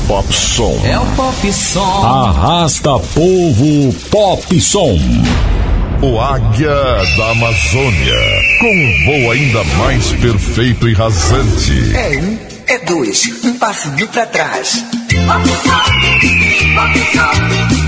Pop Som. É o Pop Som. Arrasta povo Pop Som. O Águia da Amazônia, com um voo ainda mais perfeito e rasante. É um, é dois, um passinho pra trás. Pop Som, Pop Som.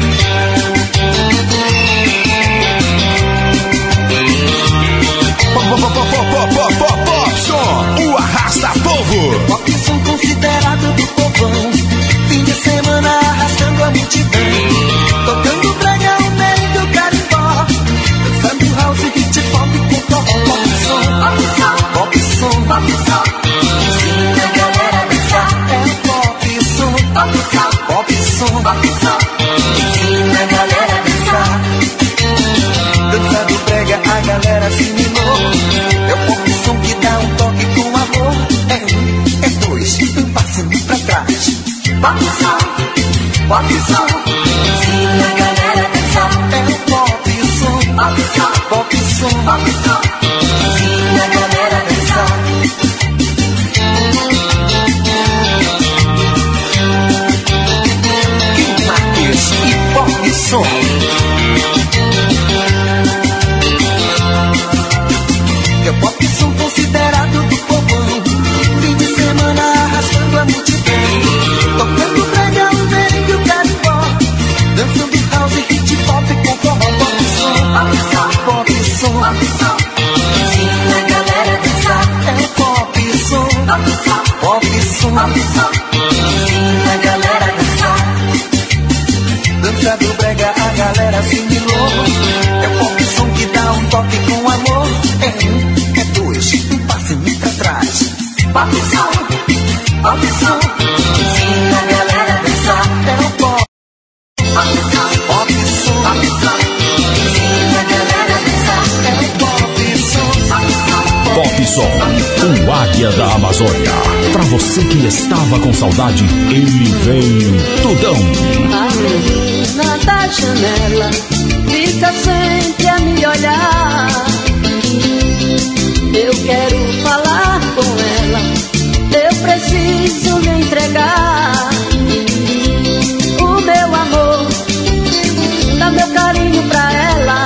Pop Som, o arrasta povo. Pop Som considerado do povão. Fim de semana arrastando a multidão. Tocando brega ao meio do carimbó. Dançando house, hip hop com forró. Pop Som, Pop Som, Pop Som, Pop Som. Ensina a galera a dançar. É o Pop Som, Pop Som, Pop Som, Pop Som. Ensina a galera a dançar. dançando brega a galera assimilou. É o Pop Som que dá um toque com amor. É um, é dois, um passinho pra trás. Pop Som, Pop Som. Ensina a galera a dançar. É o Pop Som, Pop Som, Pop Som, Pop Som. Ensina a galera a dançar. Kim Marques e Pop Som. É o Pop Som considerado do povão. Fim de semana arrastando a multidão. Tocando brega ao meio do carimbó. Dançando house, hip hop com forró. Pop Som, Pop Som, Pop Som, Pop Som. Ensina a galera a dançar. é o Pop Som, Pop Som, Pop Som. Pop Som. Ensina a galera a dançar. Dançando brega a galera assimilou. É o Pop Som que dá um toque com amor. É um, é dois, um passinho pra trás. Pop Som, Pop Som. Ensina a galera a dançar. É o Pop Som, Pop Som, Pop Som. Ensina a galera a dançar. é o Pop Som. Pop Som, Pop Som, o Águia da Amazônia. Pra você que estava com saudade, ele vem tudão. A menina da janela fica sempre a me olhar. Eu quero falar com ela, eu preciso lhe entregar o meu amor, dá meu carinho pra ela,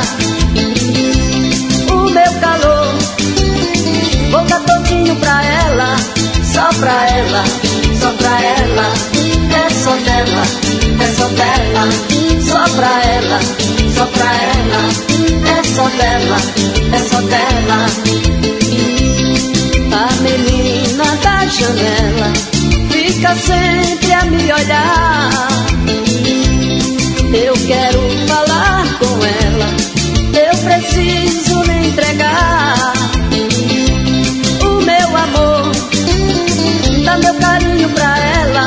o meu calor, vou dar todinho pra ela, só pra ela, só pra ela. É só dela, é só dela, só pra ela, só pra ela. É só dela, é só dela. A menina da janela fica sempre a me olhar. Eu quero falar com ela, eu preciso lhe entregar o meu amor, dá meu carinho pra ela,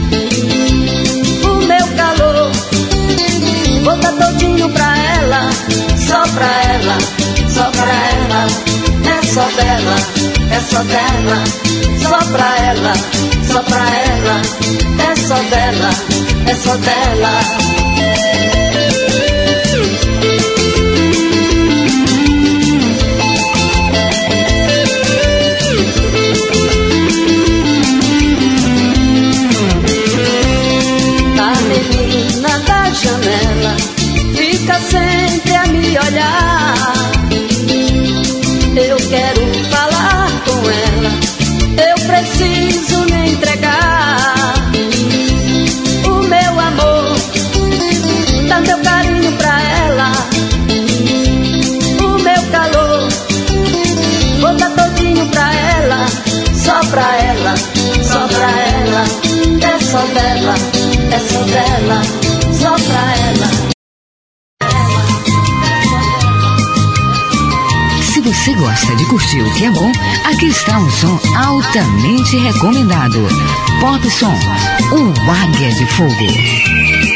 o meu calor, vou dar todinho pra ela, só pra ela, só pra ela. É só dela, é só dela, só pra ela, só pra ela. É só dela, é só dela. A menina da janela fica sempre a me olhar. Eu quero falar com ela, eu preciso lhe entregar o meu amor, dá meu carinho pra ela, o meu calor, vou dar todinho pra ela, só pra ela, só pra ela. É só dela, é só dela, só pra ela. Se você gosta de curtir o que é bom, aqui está um som altamente recomendado. Pop Som, o Águia de Fogo.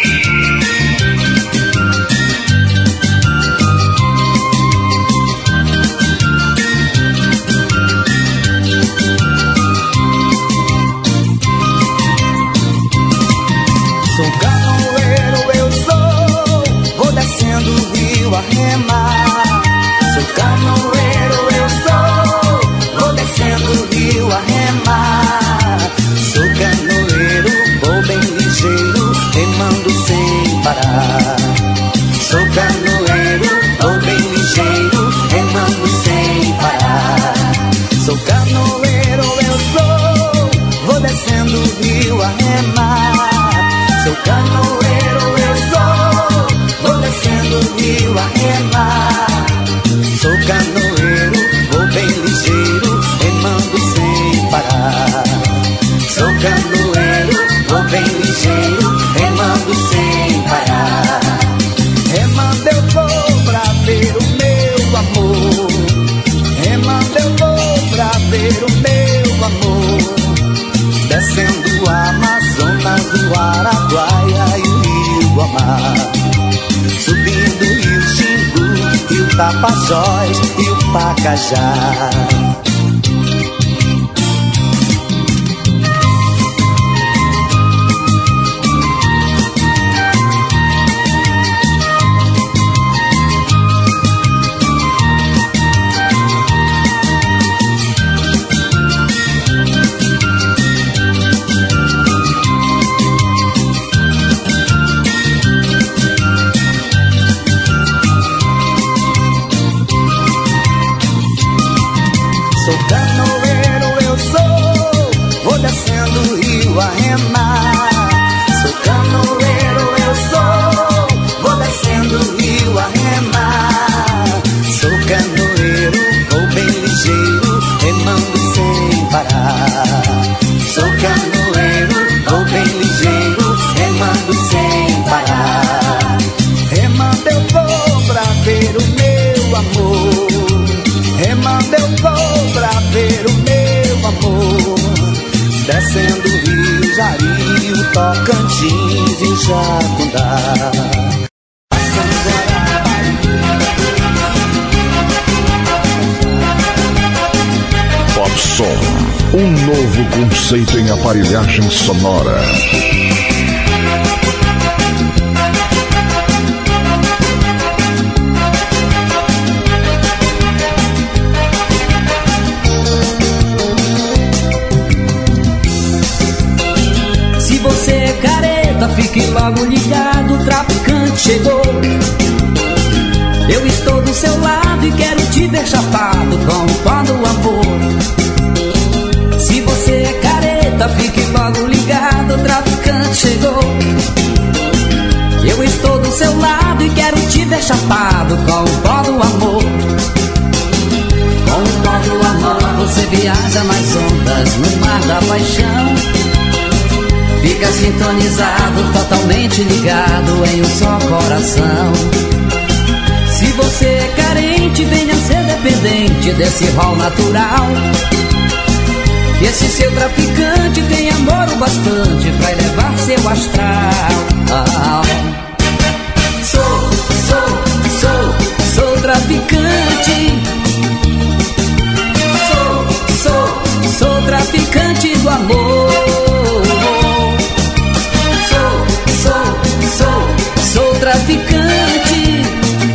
Sou canoeiro, eu sou. Vou descendo o rio a remar. Sou canoeiro, eu sou. Vou descendo o rio a remar. Sou canoeiro, vou bem descendo o rio a remar. Sou canoeiro, eu sou, vou descendo o rio a remar. Sou canoeiro, vou bem ligeiro, remando sem parar. Sou canoeiro, vou bem ligeiro, remando sem parar. Remando eu vou pra ver o meu amor. Remando eu vou pra ver o meu amor. Descendo o Amazonas, o Araguaia e o Rio Guamá. Subindo o Rio Xingu, e o Tapajós e o Pacajá. Sou canoeiro, eu sou, vou descendo o rio a remar. Sou canoeiro, eu sou, vou descendo o rio a remar. Sou canoeiro, vou bem ligeiro, remando sem parar. Sou canoeiro, vou bem ligeiro, remando sem parar. Remando eu vou pra ver o meu amor. Remando eu vou pra ver o meu amor. Descendo o Rio Jari, o Tocantins e o Jacundá. Popsom, um novo conceito em aparelhagem sonora. Você é careta, fique logo ligado, o traficante chegou. Eu estou do seu lado e quero te ver chapado com o pó do amor. Se você é careta, fique logo ligado, o traficante chegou. Eu estou do seu lado e quero te ver chapado com o pó do amor. Com o pó do amor você viaja nas ondas, no mar da paixão. Fica sintonizado, totalmente ligado em um só coração. Se você é carente, venha ser dependente desse rol natural. Que esse seu traficante tem amor o bastante pra elevar seu astral. Sou traficante. Sou traficante do amor. Sou traficante.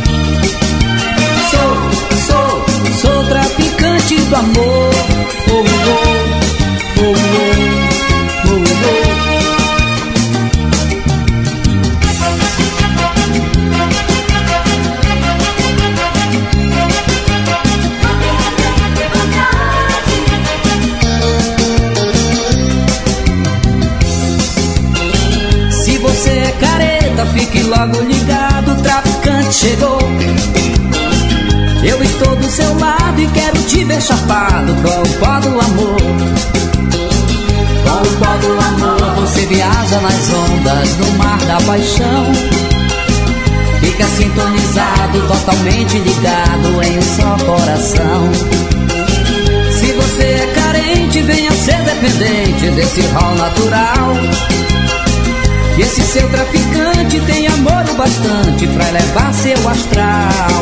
Sou traficante do amor. Se você é careta, fique logo ligado, o traficante chegou. Eu estou do seu lado e quero te ver chapado com o pó do amor. Com o pó do amor você viaja nas ondas, no mar da paixão. Fica sintonizado, totalmente ligado em um só coração. Se você é carente, venha ser dependente desse rol natural. E esse seu traficante tem amor o bastante pra elevar seu astral.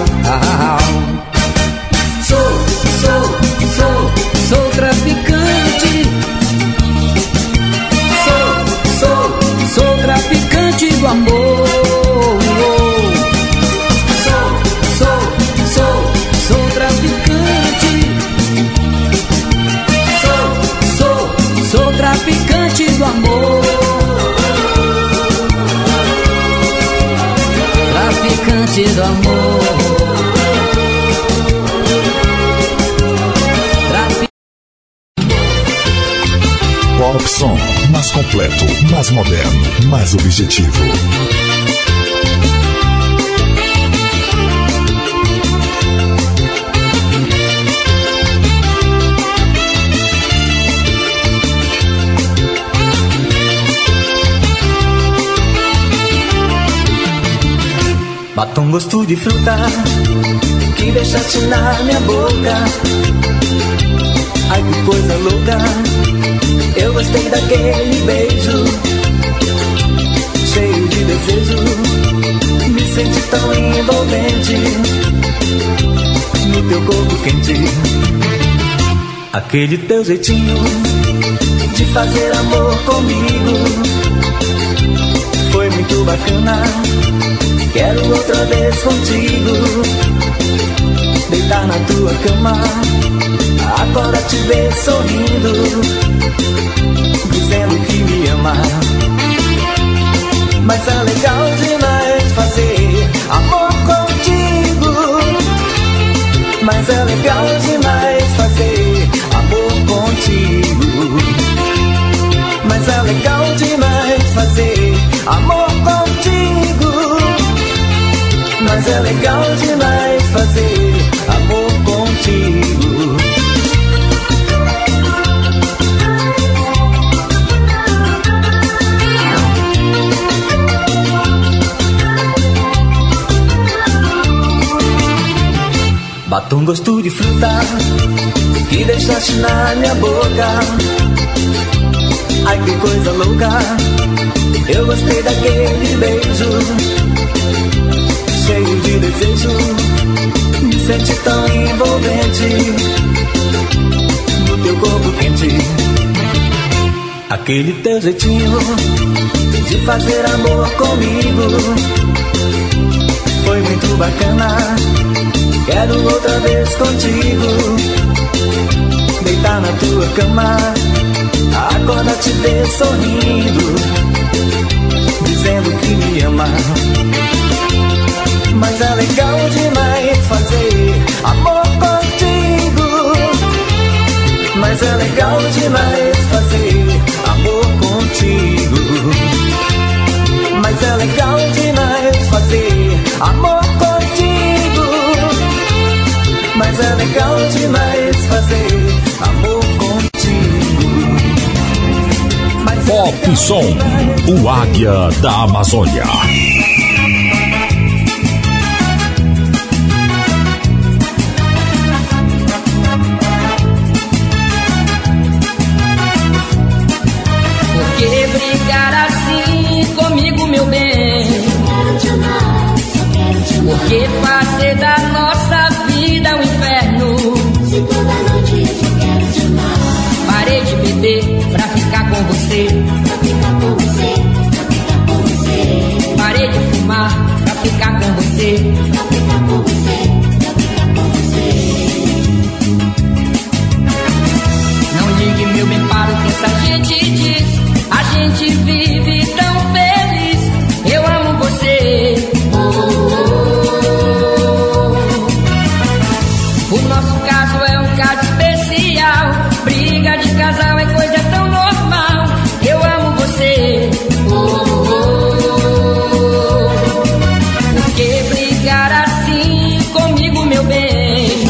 Sou traficante. Sou traficante do amor. Sou traficante. Sou traficante do amor. Traficante do amor. Popsom, mais completo, mais moderno, mais objetivo. Batom gosto de fruta que deixaste na minha boca. Ai que coisa louca, eu gostei daquele beijo, cheio de desejo, me senti tão envolvente no teu corpo quente. Aquele teu jeitinho de fazer amor comigo foi muito bacana. Quero outra vez contigo, deitar na tua cama, agora te ver sorrindo, dizendo que me ama. Mas é legal demais fazer amor contigo. Mas é legal demais fazer amor contigo. Mas é legal demais fazer amor contigo. Mas é legal demais fazer amor contigo. Batom gosto de fruta que deixaste na minha boca. Ai que coisa louca, eu gostei daquele beijo, cheio de desejo, me senti tão envolvente no teu corpo quente. Aquele teu jeitinho de fazer amor comigo foi muito bacana. Quero outra vez contigo, deitar na tua cama, agora te ver sorrindo, dizendo que me ama. Mas é legal demais fazer amor contigo. Mas é legal demais fazer amor contigo. Mas é legal demais fazer amor contigo. Mas é legal demais fazer amor contigo. Pop Som, o Águia da Amazônia. Por que brigar assim comigo, meu bem? Por que fazer da nossa vida um inferno? Se toda noite eu só quero te amar. Parei de beber pra ficar com você. Pra ficar com você, pra ficar com você. Parei de fumar pra ficar com você. Pra ficar com você, pra ficar com você. Não ligue, meu bem, para o que essa gente diz. A gente vive tão feliz. Eu amo você. O nosso caso é um caso especial. Briga de casal é coisa tão normal. Eu amo você. Por que brigar assim comigo, meu bem?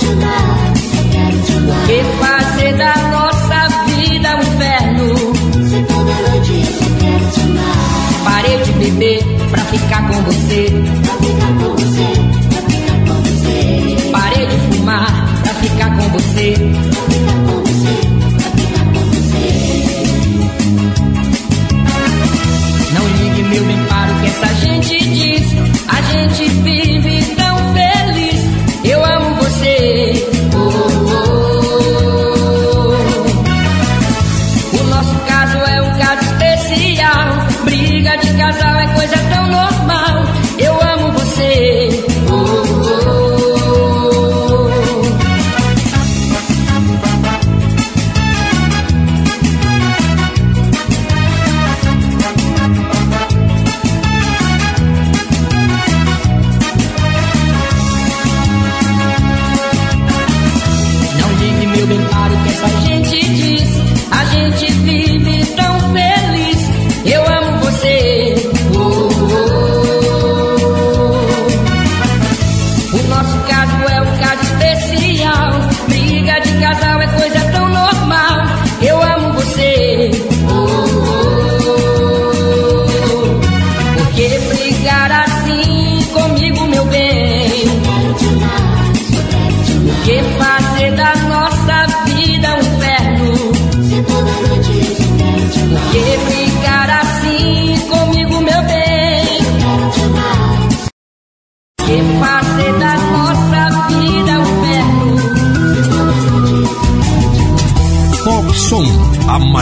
Por que fazer da nossa vida um inferno? Se toda noite eu só quero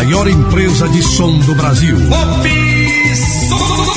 maior empresa de som do Brasil. Pop Som.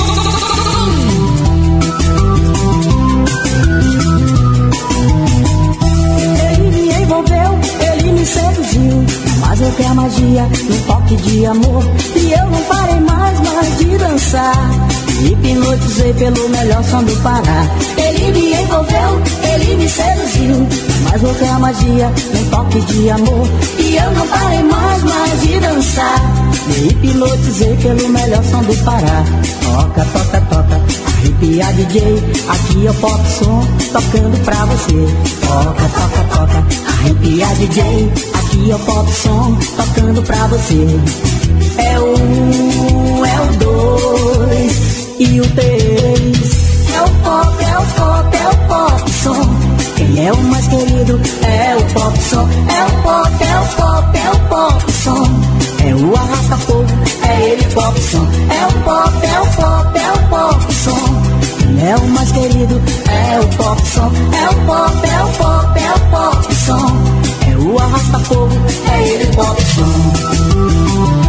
Ele me envolveu, ele me seduziu, mas eu quero magia, um toque de amor, e eu não parei mais de dançar. Me hipnotizei pelo melhor som do Pará. Ele me envolveu, ele me seduziu, mas eu quero magia, um toque de amor, e eu não parei mais de dançar. Me hipnotizei pelo melhor som do Pará. Toca, toca, toca, arrepia DJ, aqui é o Pop Som, tocando pra você. Toca, toca, toca, arrepia DJ, aqui é o Pop Som, tocando pra você. É o 1, é o 2 e o 3. É o pop, é o pop, é o Pop Som. Quem é o mais querido é o Pop Som. É o pop, é o pop, é o Pop Som. É o arrasta-fogo, é ele Pop Som. É o pop, é o pop, é o Pop Som. Quem é o mais querido é o Pop Som. É o pop, é o pop, é o Pop Som. É o arrasta-fogo, é ele Pop Som.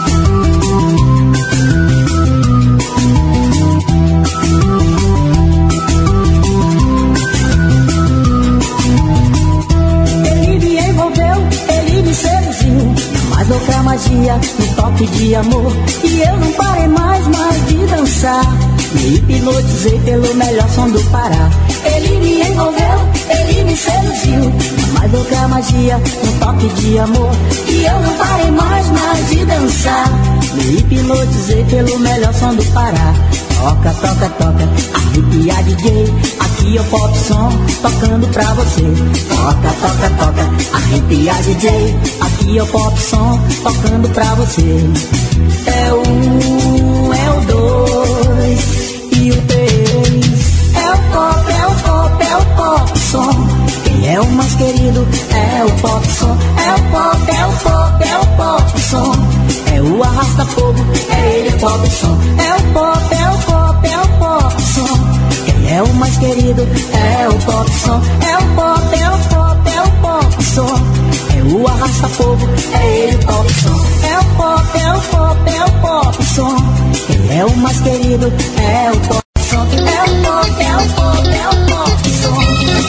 Mas outra magia, um toque de amor, e eu não parei mais de dançar. Me hipnotizei pelo melhor som do Pará. Ele me envolveu, ele me seduziu, mas outra magia, um toque de amor, e eu não parei mais de dançar. Me hipnotizei pelo melhor som do Pará. Toca, toca, toca, arrepia DJ, aqui é o Pop Som, tocando pra você. Toca, toca, toca, arrepia DJ, aqui é o Pop Som, tocando pra você. É o 1, é o 2 e o 3. É o pop, é o pop, é o Pop Som. Quem é o mais querido é o Pop Som. É o pop, é o pop, é o Pop Som. É o arrasta-fogo, é ele Pop Som. É o pop, é o pop, é o Pop Som. Quem é o mais querido é o Pop Som. É o pop, é o pop, é o Pop Som. É o arrasta-fogo, é ele Pop Som. É o pop, é o pop, é o Pop Som. Quem é o mais querido é o Pop Som. É o pop, é o pop, é o Pop Som.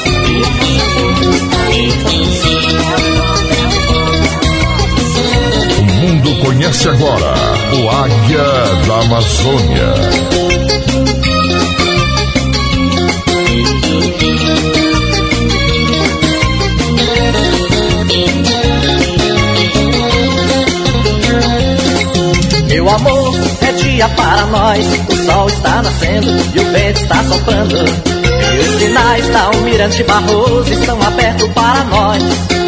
O mundo conhece agora o Águia da Amazônia. Meu amor, é dia para nós, o sol está nascendo e o vento está soprando. E os sinais da Almirante Barroso estão abertos para nós.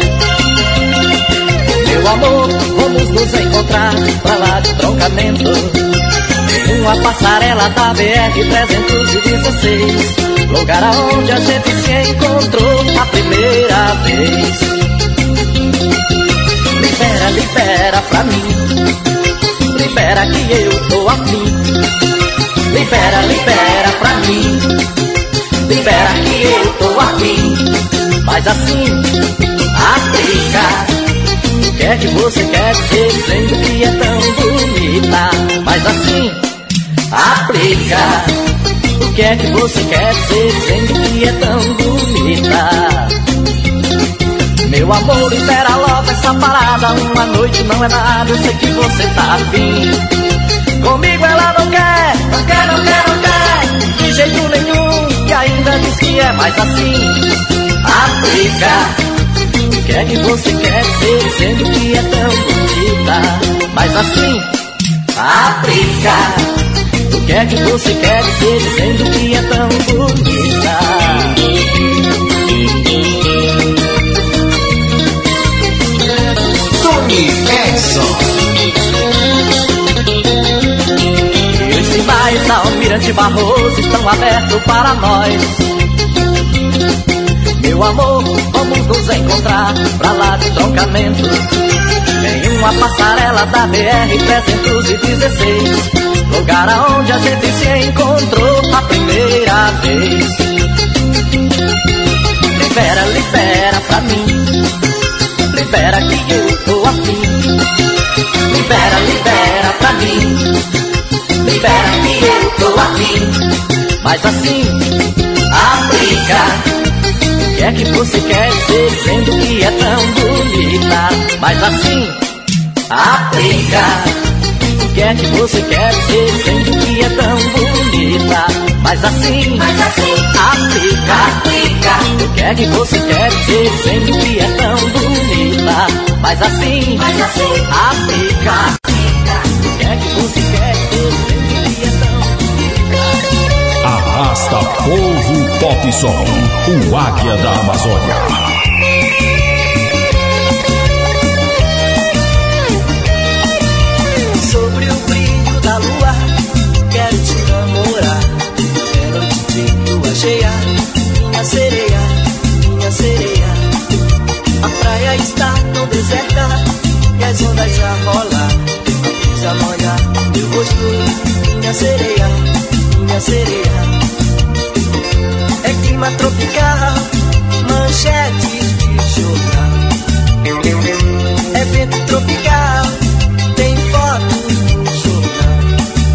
Meu amor, vamos nos encontrar pra lá de Troncamento, em uma passarela da BR-316, lugar aonde a gente se encontrou a primeira vez. Libera, libera pra mim, libera que eu tô afim. Libera, libera pra mim, libera que eu tô afim. Mas assim, aplica. O que é que você quer dizer dizendo que é tão bonita? Mas assim, aplica. O que é que você quer dizer dizendo que é tão bonita? Meu amor, espera logo essa parada. Uma noite não é nada, eu sei que você tá afim. Comigo ela não quer, não quer, não quer, não quer, de jeito nenhum. E ainda diz que é mais assim. Aplica. O que é que você quer dizer dizendo que é tão bonita? Mas assim, aplica. O que é que você quer dizer dizendo que é tão bonita? Tony Edson. E os sinais da Almirante Barroso estão abertos para nós. Meu amor, vamos nos encontrar pra lá de Troncamento, em uma passarela da BR-316, lugar aonde a gente se encontrou a primeira vez. Libera, libera pra mim, libera que eu tô afim. Libera, afim, mas assim, aplica. O que é que você quer dizer dizendo que é tão bonita? Mas assim, aplica. O que é que você quer dizer dizendo que é tão bonita? Mas assim, aplica. O que é que você quer dizer dizendo que é tão bonita? Mas assim, aplica. O que é que você quer dizer dizendo que é tão bonita? Arrasta Povo Pop Som, o Águia da Amazônia. Sobre o brilho da lua, quero te namorar. É noite de lua cheia, minha sereia, minha sereia. A praia está tão deserta e as ondas a rolar. A brisa molha meu rosto, minha sereia, minha sereia. É clima tropical, manchetes de jornal. É vento tropical, tem fotos no jornal.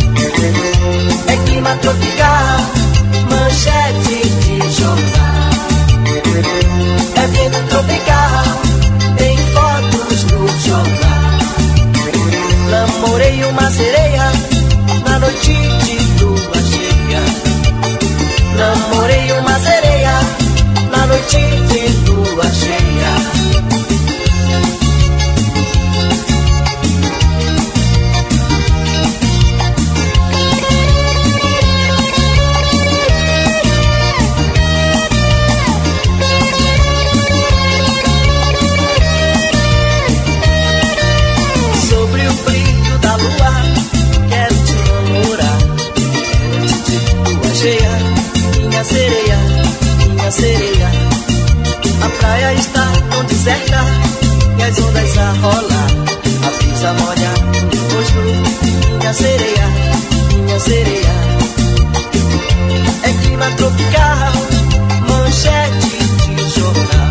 É clima tropical, manchetes de jornal. É vento tropical, tem fotos no jornal. Namorei uma sereia na noite de lua cheia. Namorei uma sereia na noite de lua cheia. Sobre o brilho da lua, quero te namorar. É noite de lua cheia, minha sereia, minha sereia. A praia está tão deserta e as ondas a rolar. A brisa molha meu rosto, minha sereia, minha sereia. É clima tropical, manchete de jornal.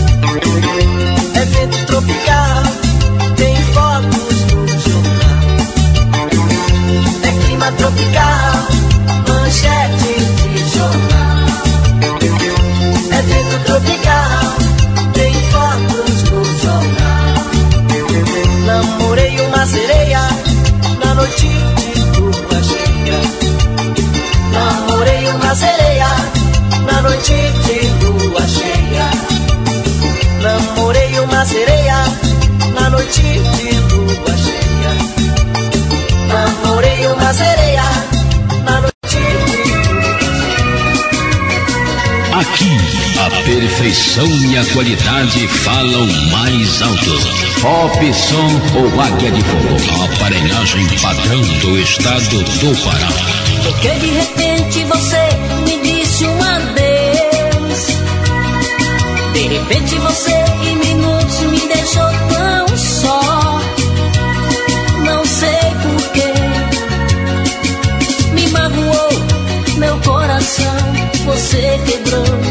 É vento tropical, tem fotos no jornal. É clima tropical, manchete de jornal. É vento tropical, tem fotos no jornal. Namorei uma sereia na noite de lua cheia. Namorei uma sereia na noite de lua cheia. Namorei uma sereia na noite de lua cheia. Namorei uma sereia na noite de lua cheia. Aqui, a perfeição e a qualidade falam mais alto. Pop Som ou Águia de Fogo, a aparelhagem padrão do estado do Pará. Porque de repente você me disse um adeus. De repente você em minutos me deixou tão só. Não sei porquê. Me magoou meu coração, você quebrou.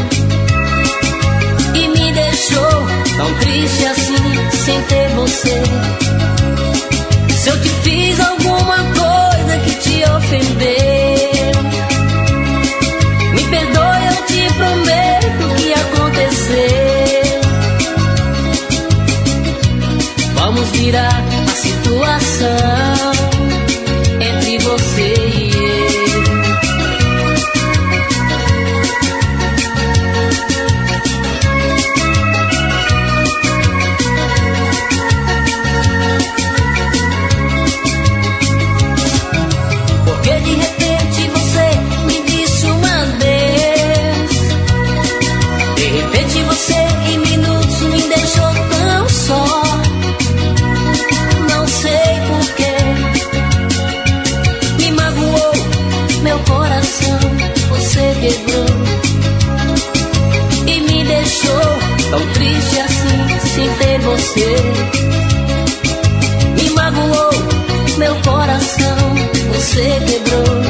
E me deixou tão triste assim, sem ter você. Se eu te fiz alguma coisa que te ofendeu, me perdoe, eu te prometo o que aconteceu. Vamos virar a situação entre você e eu. Porque de repente você me disse um adeus. De repente você em minutos me deixou tão só. Não sei porquê. Me magoou meu coração, você quebrou. E me deixou tão triste assim, sem ter você. Me magoou meu coração, você quebrou.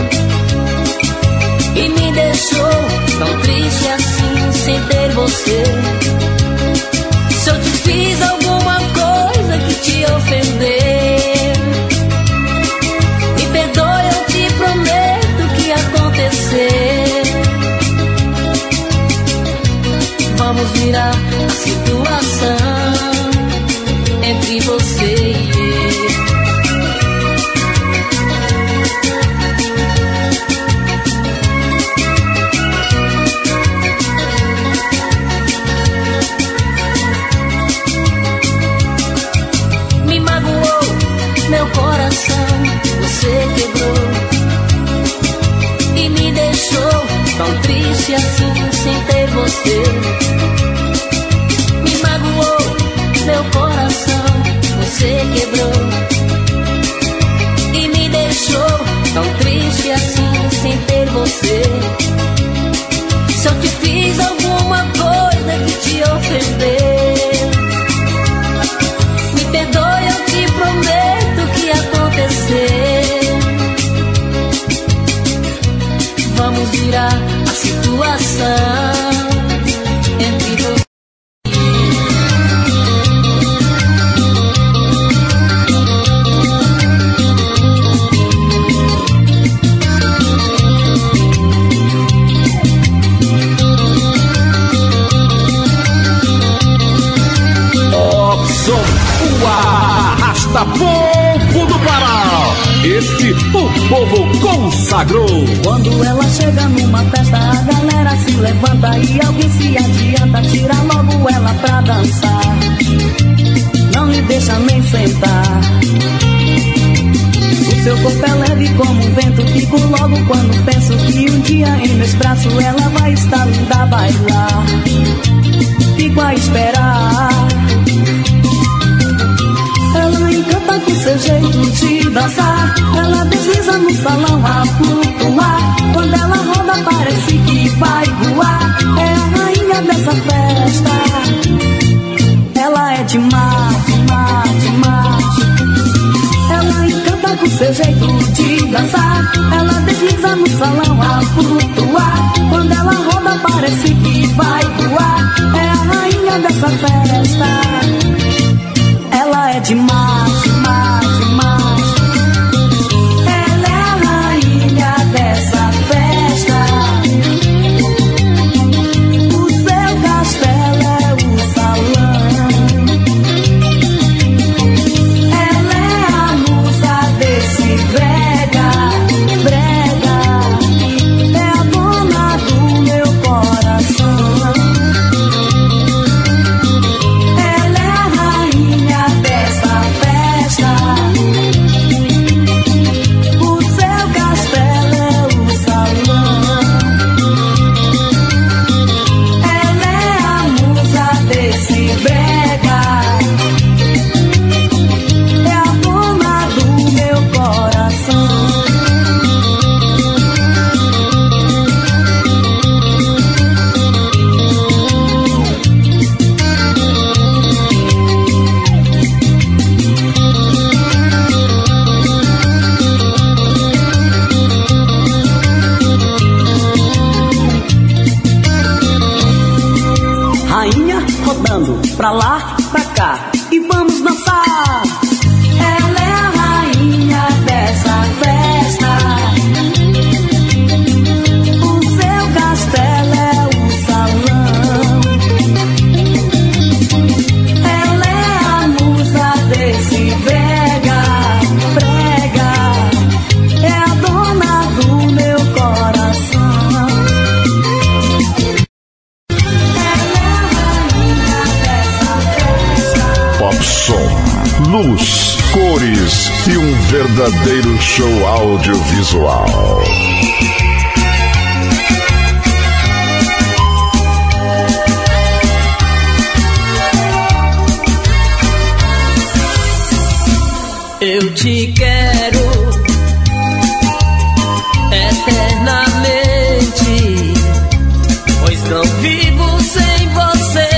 E me deixou tão triste assim, sem ter você. Se eu te fiz alguma coisa que te ofendeu, me perdoe, eu te prometo que tirar a situação entre você. O arrasta-povo do Pará. Este o povo consagrou. Quando ela chega numa festa, a galera se levanta e alguém se adianta, tira logo ela pra dançar. Não lhe deixa nem sentar. O seu corpo é leve como um vento. Fico logo quando penso que um dia em meus braços ela vai estar linda a bailar. Fico a esperar. Ela encanta com seu jeito de dançar. Ela desliza no salão a flutuar. Quando ela roda parece que vai voar. É a rainha dessa festa. Ela é demais, demais, demais. Ela encanta com seu jeito de dançar. Ela desliza no salão a flutuar. Quando ela roda parece que vai voar. É a rainha dessa festa. Ela é demais, demais, demais. Ela é a rainha dessa festa. O seu castelo é o salão. Ela é a musa desse brega, brega. É a dona do meu coração. Pra lá, pra cá, e vamos dançar. Ela é a rainha dessa festa. O seu castelo é o salão. Ela é a musa desse brega, brega. É a dona do meu coração. Luz, cores e um verdadeiro show audiovisual. Eu te quero eternamente, pois não vivo sem você.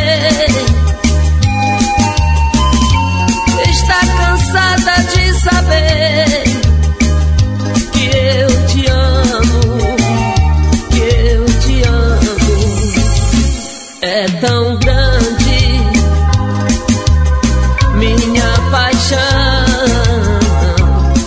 De saber que eu te amo, que eu te amo. É tão grande minha paixão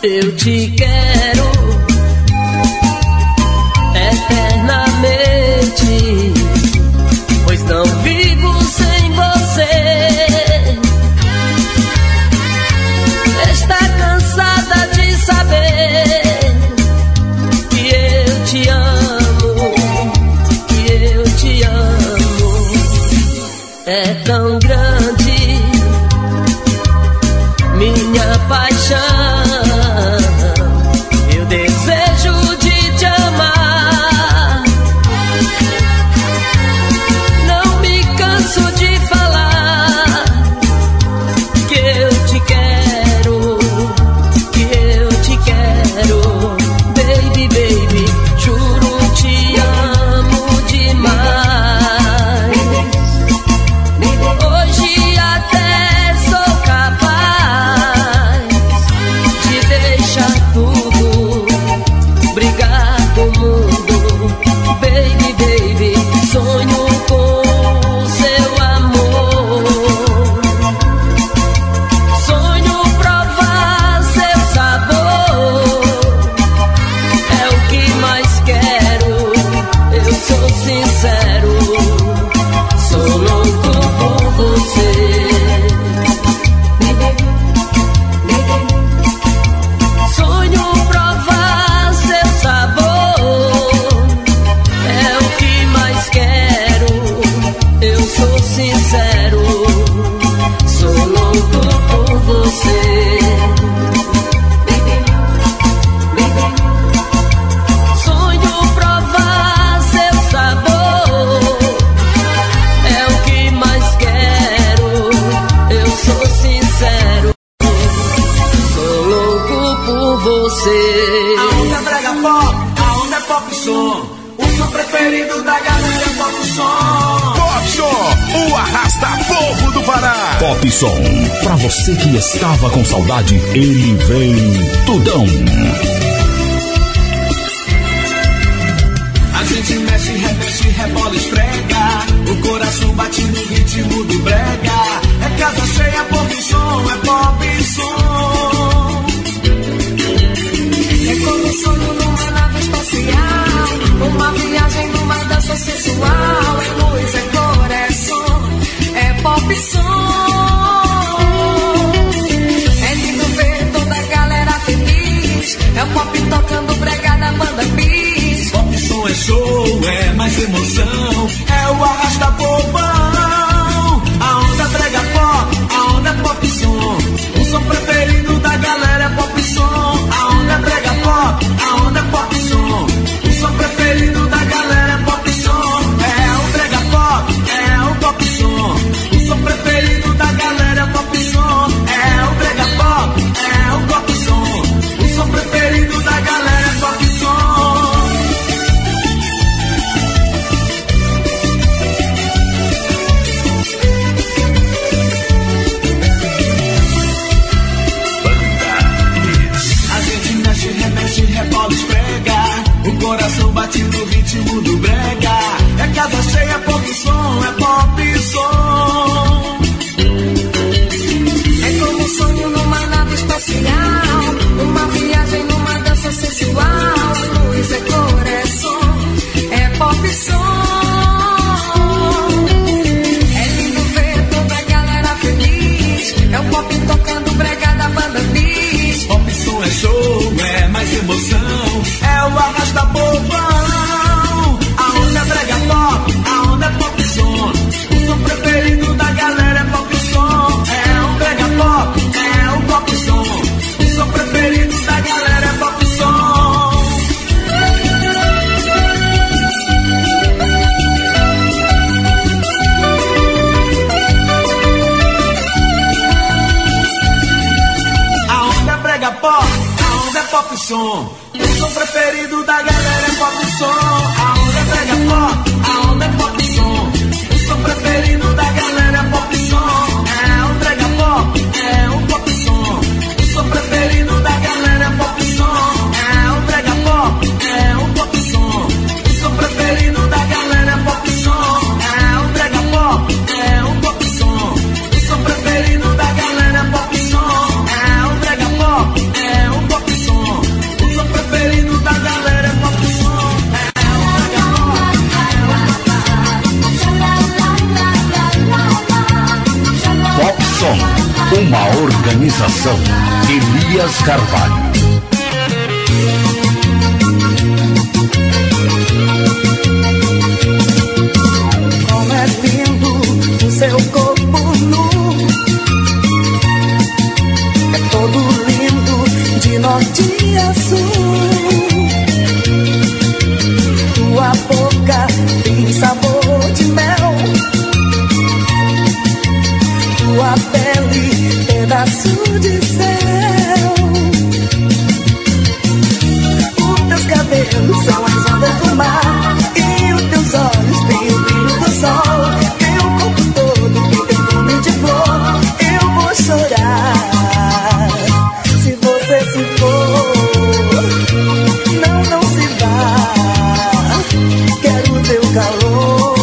Eu te quero eternamente, pois não vivo sem você. Está cansada de saber que eu te amo, que eu te amo. É tão grande minha paixão, eu desejo de te amar. Não me canso de falar que eu te quero, que eu te quero. Baby, baby, juro te amo demais. Hoje até sou capaz de deixar tudo, brigar com o mundo. Baby, baby, sonho com o seu amor. Sonho provar seu sabor. É o que mais quero, eu sou sincero. Sou louco por você. Sonho provar seu sabor. É o que mais quero, eu sou sincero. Sou louco por você. Sonho provar seu sabor. É o que mais quero, eu sou sincero. Sou louco por você. A onda brega pop, a onda é pop som. O som preferido da galera é pop som. Pop Som, o arrasta-povo do Pará. Pop Som, pra você que estava com saudade, ele vem tudão. A gente mexe, remexe, rebola, esfrega. O coração bate no ritmo do brega. É casa cheia, pop som, é pop som. É como um sonho numa nave espacial, uma viagem numa dança sensual. É luz, é coração, é pop som. É lindo ver toda a galera feliz. É o pop tocando brega da banda Bis. Pop som é show, é mais emoção. É o arrasta-povão. A onda brega pop, a onda é pop som. O som preferido da galera é pop som. A onda brega pop, a onda é pop som. O som preferido da galera é pop som. É o brega pop, é o pop som. O som preferido da galera é pop som. É o brega pop, é o pop som. O som preferido da galera é pop som. A gente mexe, remexe, rebola, esfrega. O coração bate no ritmo do brega. É casa cheia, pop som, é pop som. É como um sonho numa nave espacial, uma viagem numa dança sensual. É luz, é coração, é pop som. É lindo ver toda a galera feliz. É o pop tocando brega da banda Bis. Pop som é show, é mais emoção. É o arrasta-povão. A onda é brega pop, a onda é pop som. O som preferido da galera é pop som. É o brega pop, é o pop som. O som preferido da galera é pop som. A onda é brega pop, a onda é pop som. O som preferido da galera é pop som. A onda é brega pop, a onda é pop som. O som preferido da galera é pop som. É o brega pop, é o pop som. O som preferido da galera é pop som. É o brega pop, é o pop som. O som preferido da galera é pop som. É o brega pop, é o pop som. O som preferido da galera é pop som. É o brega pop, é o pop som. Apresentação: Elias Carvalho. Como é lindo o seu corpo nu, é todo lindo de norte a sul. Tua boca tem sabor de mel, tua pele pedaço de céu. Os teus cabelos são as ondas do mar e os teus olhos têm o brilho do sol. Teu corpo todo tem perfume de flor. Eu vou chorar se você se for. Não se vá, quero teu calor.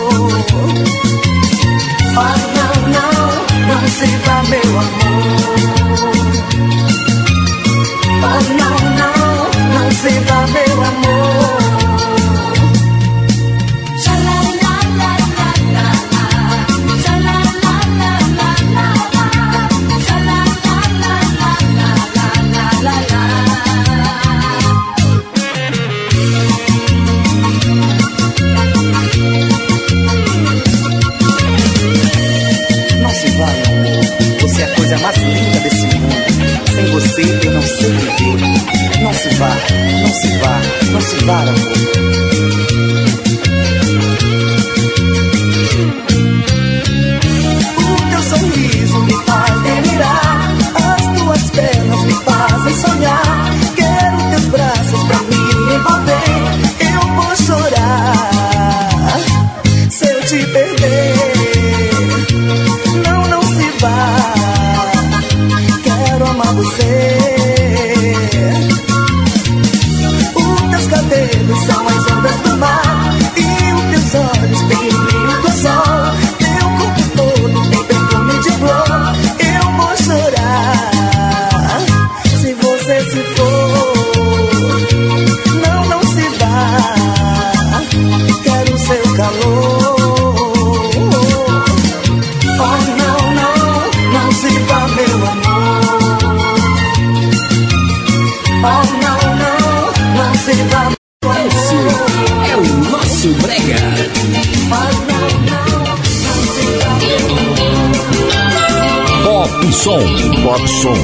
Oh, não se vá, meu amor. Oh, não se vá, meu amor. Você é a coisa mais linda desse mundo. Sem você eu não sei viver. Não se vá, não se vá, não se vá, amor. O teu sorriso me faz delirar, as tuas pernas me fazem sonhar. Quero teus braços pra me envolver. Eu vou chorar se eu te perder. Não se vá, quero amar você. Os teus cabelos são as ondas do mar e os teus olhos têm o brilho do sol. Teu corpo todo tem perfume de flor. Eu vou chorar se você se for. Não se vá, quero seu calor. Não se vá, meu amor. Oh, não se vá, meu amor. Esse é o nosso brega. Não se vá, meu amor. Pop Som. Pop Som.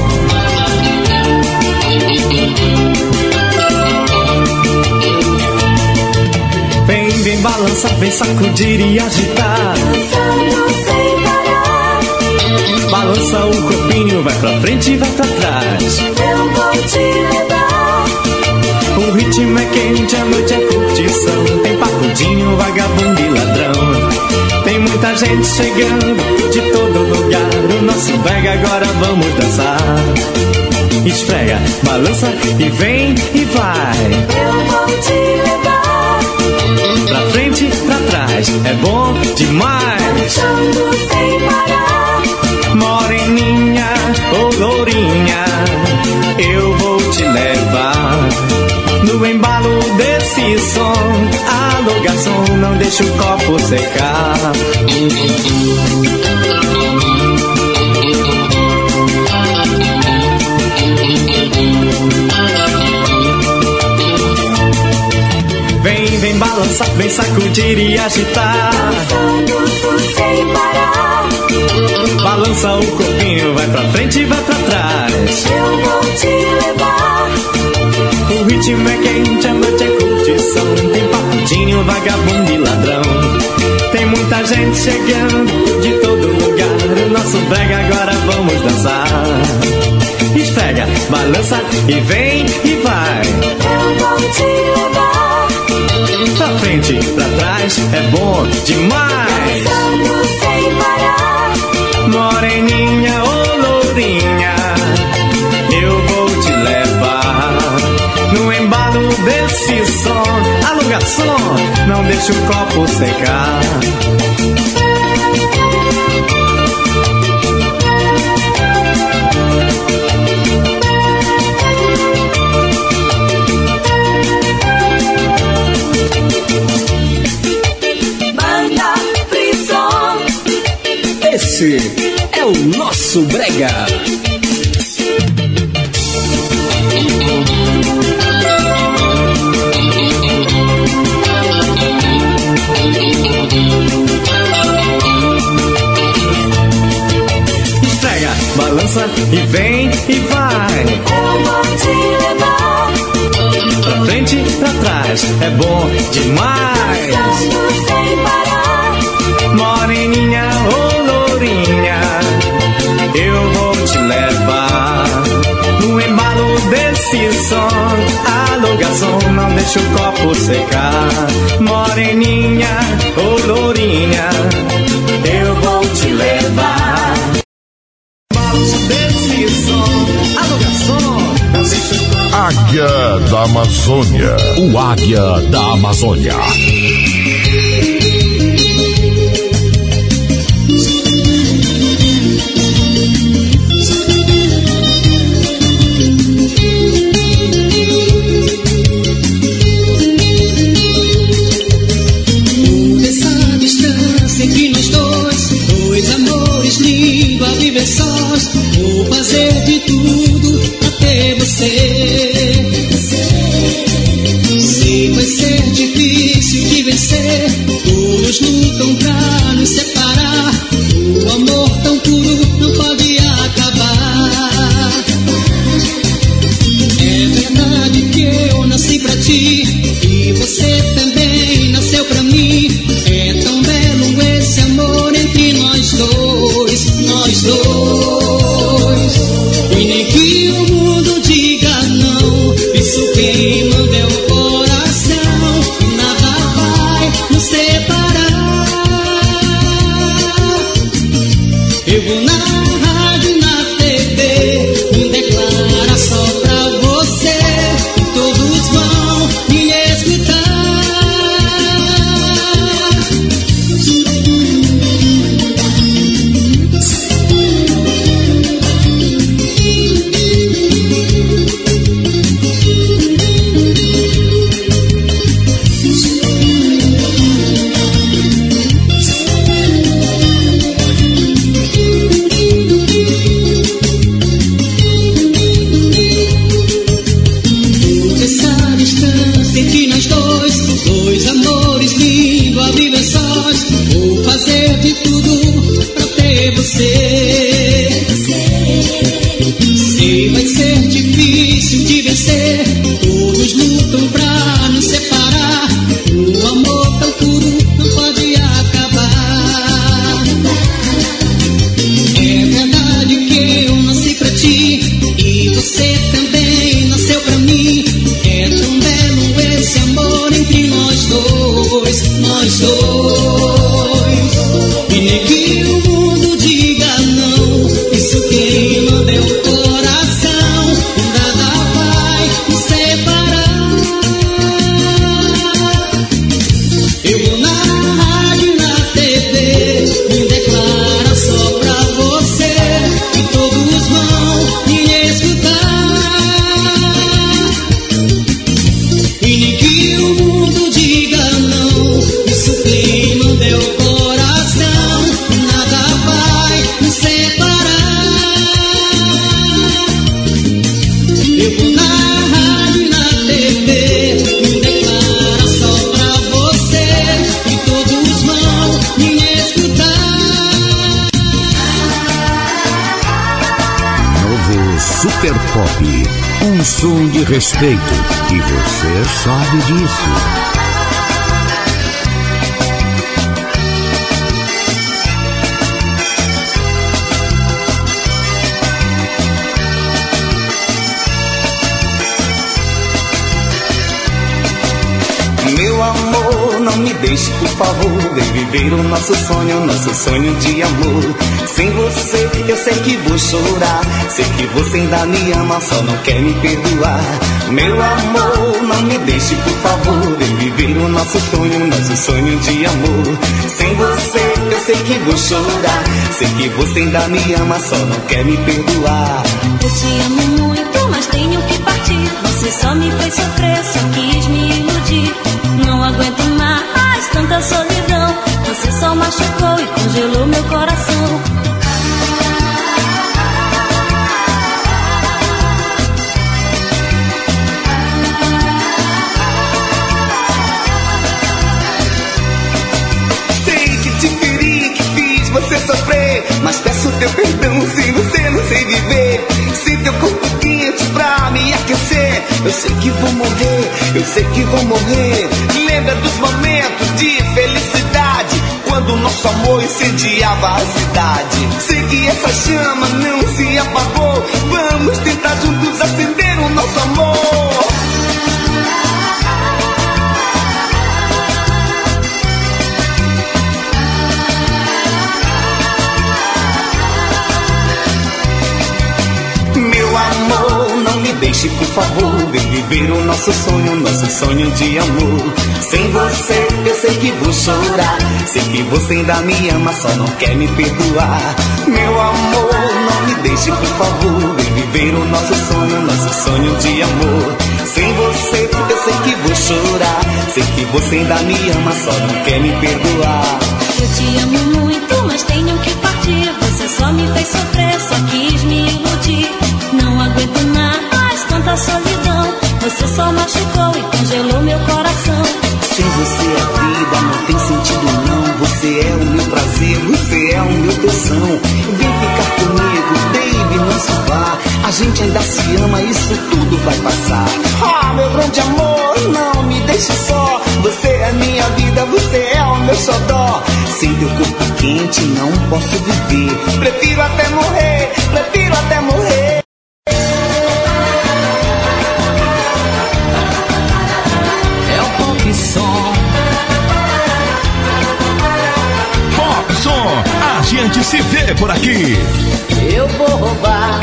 Vem balançar, vem sacudir e agitar. Dançando sem parar. Balança o corpinho, vai pra frente e vai pra trás. Eu vou te levar. O ritmo é quente, a noite é curtição. Tem pacudinho, vagabundo e ladrão. Tem muita gente chegando de todo lugar. O nosso brega, agora vamos dançar. Esfrega, balança e vem e vai. Eu vou te levar. Pra frente, pra trás, é bom demais. Dançando sem parar. Moreninha ou lourinha, eu vou te levar. No embalo desse som, alô garçom, não deixa o copo secar. Vem balançar, vem sacudir e agitar. Dançando sem parar. Balança o corpinho, vai pra frente e vai pra trás. Eu vou te levar. O ritmo é quente, a noite é curtição. Tem pacudinho, vagabundo e ladrão. Tem muita gente chegando de todo lugar. O nosso brega, agora vamos dançar. Esfrega, balança e vem e vai. Eu vou te levar. Pra frente, pra trás, é bom demais. Dançando sem parar. Moreninha ou lourinha, eu vou te levar. No embalo desse som, alô garçom, não deixa o copo secar. Esse é o nosso brega. vem e vai. Eu vou te levar Pra frente, pra trás, é bom demais. dançando sem parar. Moreninha ou lourinha, eu vou te levar no embalo desse som. Alô, garçom, não deixa o copo secar. Moreninha ou lourinha, eu vou te levar no embalo desse som. Alô, garçom, não deixa o copo. Águia da Amazônia. O Águia da Amazônia. Essa distância entre nós dois amores lindos a viver sós. Vou fazer de tudo pra ter você. Sei, vai ser difícil de vencer. Todos lutam pra nos separar. O amor tão puro não pode acabar. É verdade que eu nasci pra ti e você também nasceu pra mim. É tão belo esse amor entre nós dois, nós dois. E nem que o mundo diga não, isso quem manda é o coração. Nada vai nos separar. Eu vou na rádio e na TV declarar só pra você. Todos vão me escutar. Essa distância entre nós dois amores lindos a viver sós. Vou fazer de tudo pra ter você. Sei, vai ser difícil de vencer. Todos lutam pra nos separar. O amor tão puro não pode acabar. É verdade que eu nasci pra ti e você também nasceu pra mim. É tão belo esse amor entre nós dois, nós dois. E nem que o mundo diga não, isso quem manda é o coração. Nada vai nos separar. Eu vou na rádio e na TV me declarar só pra você. E todos vão me escutar. E nem que o mundo diga não, isso quem manda é o coração. Nada vai nos separar. Eu vou na rádio e na TV me declarar só pra você. E todos vão me escutar. Novo Super Pop. Um som de respeito. E você sabe disso. Meu amor, não me deixe, por favor. Vem viver o nosso sonho de amor. Sem você, eu sei que vou chorar. Sei que você ainda me ama, só não quer me perdoar. Meu amor, não me deixe, por favor. Vem viver o nosso sonho de amor. Sem você, eu sei que vou chorar. Sei que você ainda me ama, só não quer me perdoar. Eu te amo muito, mas tenho que partir. Você só me fez sofrer, só quis me iludir. Não aguento mais tanta solidão. Você só machucou e congelou meu coração. Sei que te feri, que fiz você sofrer, mas peço teu perdão, sem você não sei viver. sei que vou morrer, eu sei que vou morrer. Lembra dos momentos de felicidade, quando nosso amor incendiava a cidade. Sei que essa chama não se apagou, vamos tentar juntos acender o nosso amor. Meu amor, não me deixe, por favor, vem viver o nosso sonho de amor. Sem você, eu sei que vou chorar, sei que você ainda me ama, só não quer me perdoar. Meu amor, não me deixe, por favor, vem viver o nosso sonho de amor. Sem você, eu sei que vou chorar, sei que você ainda me ama, só não quer me perdoar. Eu te amo muito, mas tenho que partir. Você só me fez sofrer, só quis me iludir. Não aguento mais tanta solidão. Você só machucou e congelou meu coração. Sem você a vida não tem sentido não. Você é o meu prazer, você é o meu tesão. Vem ficar comigo, baby, não se vá. A gente ainda se ama, isso tudo vai passar. Ah, meu grande amor, não me deixe só. Você é minha vida, você é o meu xodó. Sem teu corpo quente não posso viver. Prefiro até morrer, prefiro até morrer. É o Pop Som. Pop Som, a gente se vê por aqui. Eu vou roubar,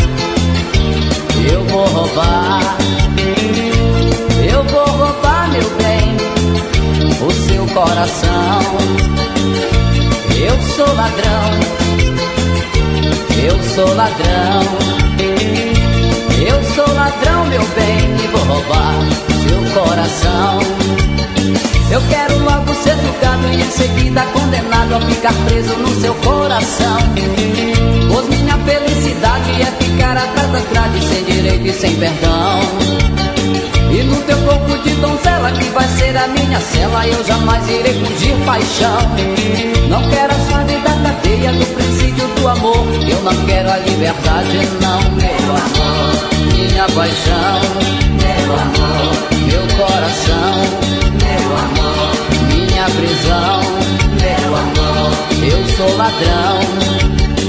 eu vou roubar, eu vou roubar, meu bem, o seu coração. Eu sou ladrão, eu sou ladrão, eu sou ladrão, meu bem, e vou roubar seu coração. Eu quero logo ser julgado e em seguida condenado a ficar preso no seu coração. Pois minha felicidade é ficar atrás das grades, sem direito e sem perdão. E no teu corpo de donzela, que vai ser a minha cela, eu jamais irei fugir paixão. Não quero a chave da cadeia do presídio do amor, eu não quero a liberdade não, meu amor. Minha paixão, meu amor, meu coração, meu amor. Minha prisão, meu amor, eu sou ladrão.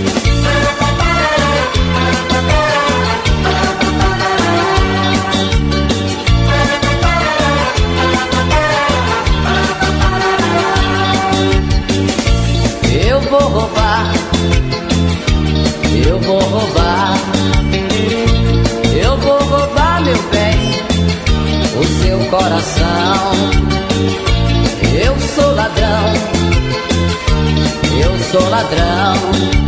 Eu vou roubar, eu vou roubar, eu vou roubar, meu bem, o seu coração. Eu sou ladrão, eu sou ladrão,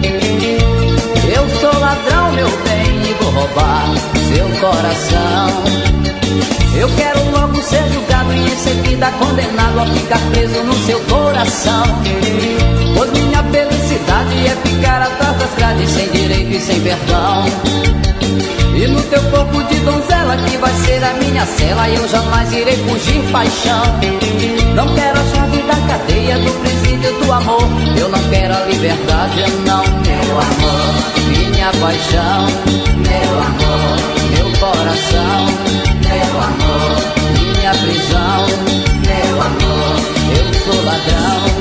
eu sou ladrão, meu bem, e vou roubar seu coração. Eu quero logo ser julgado e em seguida condenado a ficar preso no seu coração. Pois minha felicidade é ficar atrás das grades, sem direito e sem perdão. E no teu corpo de donzela, que vai ser a minha cela, eu jamais irei fugir paixão. Não quero a chave da cadeia do presídio do amor, eu não quero a liberdade não, meu amor. Minha paixão, meu amor, meu coração, meu amor. Minha prisão, meu amor, eu sou ladrão.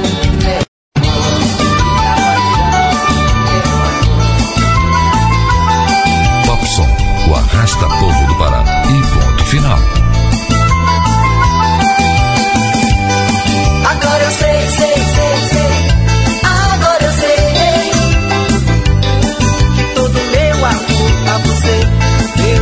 O arrasta povo do Pará. E ponto final. Agora eu sei. Agora eu sei que todo meu amor a você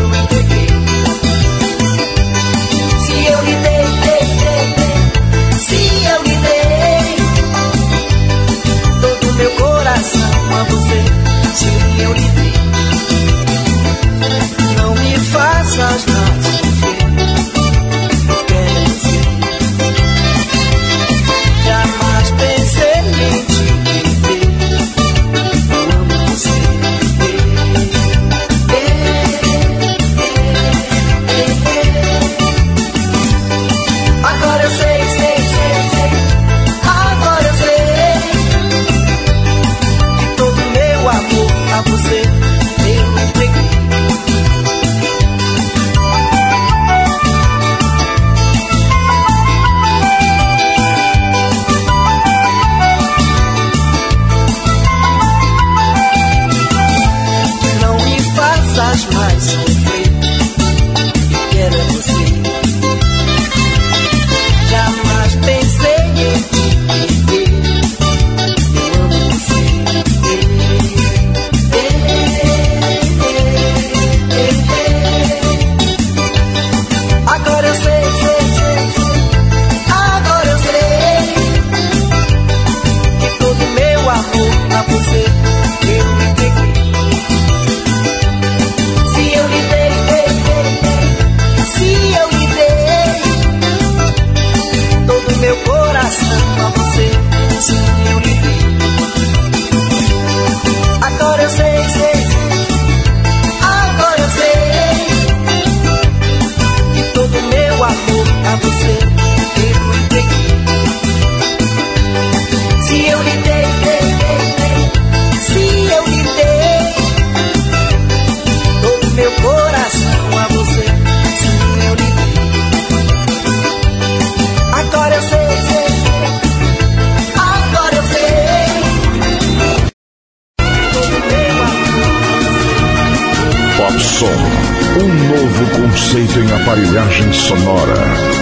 perfeito em aparelhagem sonora.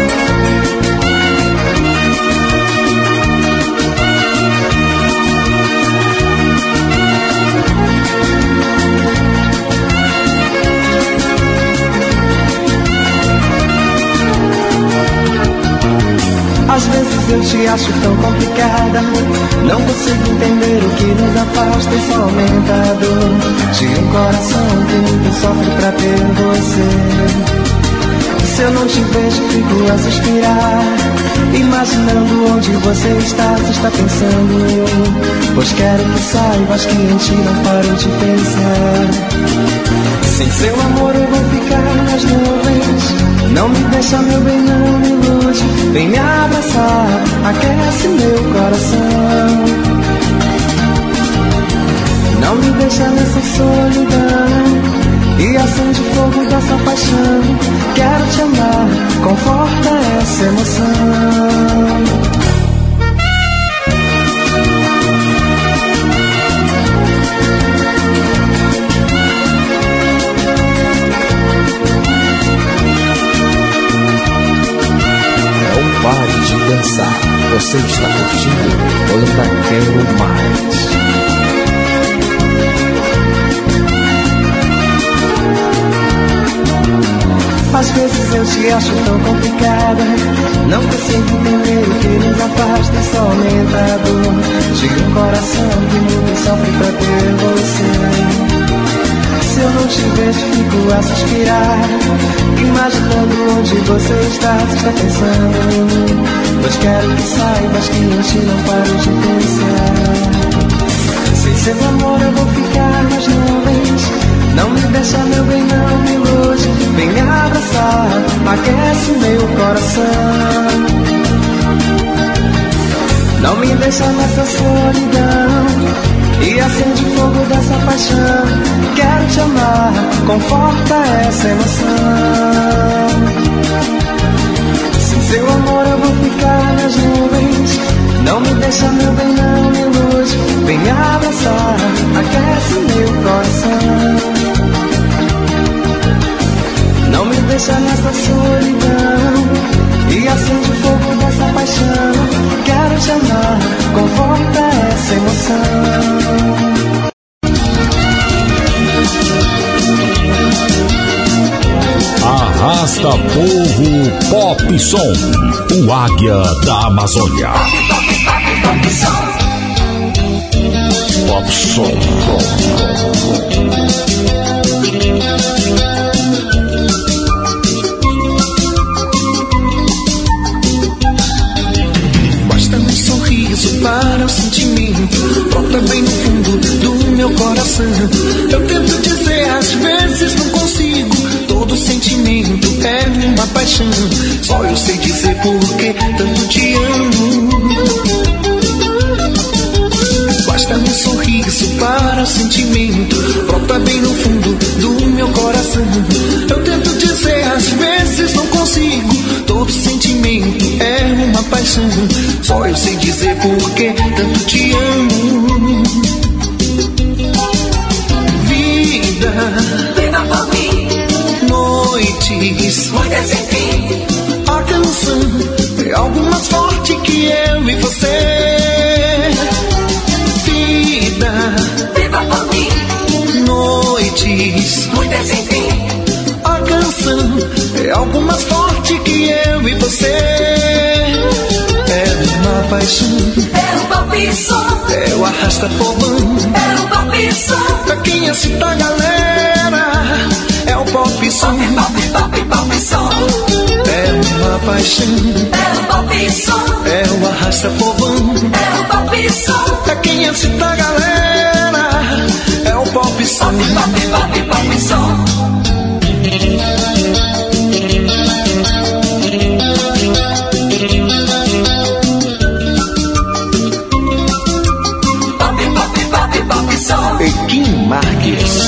Às vezes eu te acho tão complicada, não consigo entender o que nos afasta e só aumenta a dor de um coração que muito sofre pra ter você. Se eu não te vejo, fico a suspirar, imaginando onde você está, se está pensando em mim. Pois quero que saibas que em ti não paro de pensar. Sem seu amor eu vou ficar nas nuvens. Não me deixa, meu bem, não me ilude. Vem me abraçar, aquece meu coração. Não me deixa nessa solidão e acende o fogo dessa paixão. Quero te amar, conforta essa emoção. Pare de dançar, você está curtindo ou ainda quero mais? Às vezes eu te acho tão complicada, não consigo entender o que nos afasta e só aumenta a dor de um coração que muito sofre pra ter você. Se eu não te vejo, fico a suspirar, imaginando onde você está, se está pensando em mim. Pois quero que saibas que em ti não paro de pensar. Sem seu amor eu vou ficar nas nuvens. Não me deixa, meu bem, não me ilude. Vem me abraçar, aquece meu coração. Não me deixa nessa solidão e acende o fogo dessa paixão. Quero te amar, conforta essa emoção. Sem seu amor eu vou ficar nas nuvens. Não me deixa, meu bem, não me ilude. Vem me abraçar, aquece meu coração. Não me deixa nessa solidão e acende o fogo dessa paixão. Quero te amar, conforta essa emoção. Arrasta Povo Pop Som, o Águia da Amazônia. Pop Som. Basta um sorriso para o sentimento, brota bem no fundo do meu coração. Eu tento dizer, às vezes não consigo. Todo sentimento é uma paixão. Só eu sei dizer porque tanto te amo. Basta um sorriso para o sentimento, brota bem no fundo do meu coração. Eu tento dizer, às vezes não consigo. Todo sentimento é uma paixão. Só eu sei dizer porque tanto te amo. Vida, vida por mim. Noites, muitas sem fim. A canção é algo mais forte que eu e você. Vida, viva por mim. Noites, muitas sem fim. A canção é algo mais forte que eu e você. É uma paixão, é um palpição, é o arrasta-povão, é um palpição. Pra quem assista a galera, é o pop som, pop, pop, pop som. É uma paixão, é um palpição, é o arrasta-povão, é um palpição. Pra quem assista a galera, é o pop som, pop, pop, pop, pop som. Equim Marques.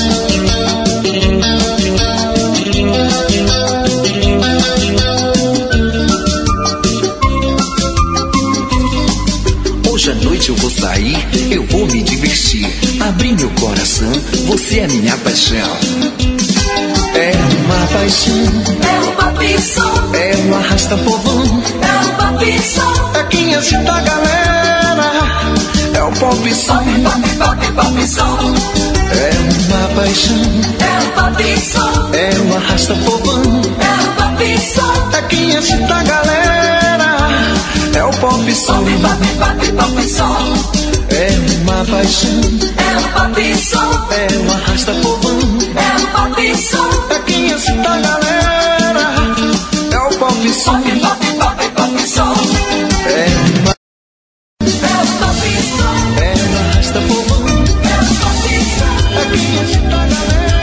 arrasta povão. É o pop som. É quem agita a galera. É o pop som. Pop som. É uma paixão. É o pop som. É o arrasta povão. É o pop som. É quem agita a galera. É o pop som. Pop som. É uma paixão. É o pop som. É o arrasta povão. É o pop som. É quem agita a galera. É o pop som. Pop som. É uma. É o pop som. É o arrasta povão. É o pop som. É quem agita a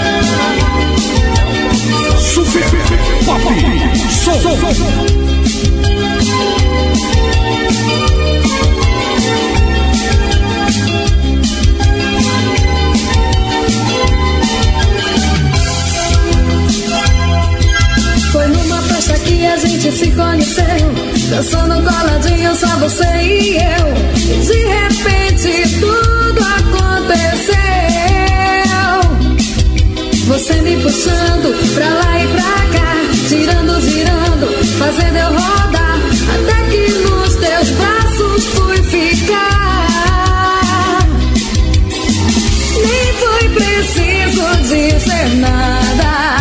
galera. Super Pop Som. Foi numa festa que a gente se conheceu, dançando coladinho, só você e eu. E de repente tudo aconteceu. Você me puxando pra lá e pra cá, girando, girando, fazendo eu rodar, até que nos teus braços fui ficar. Nem foi preciso dizer nada.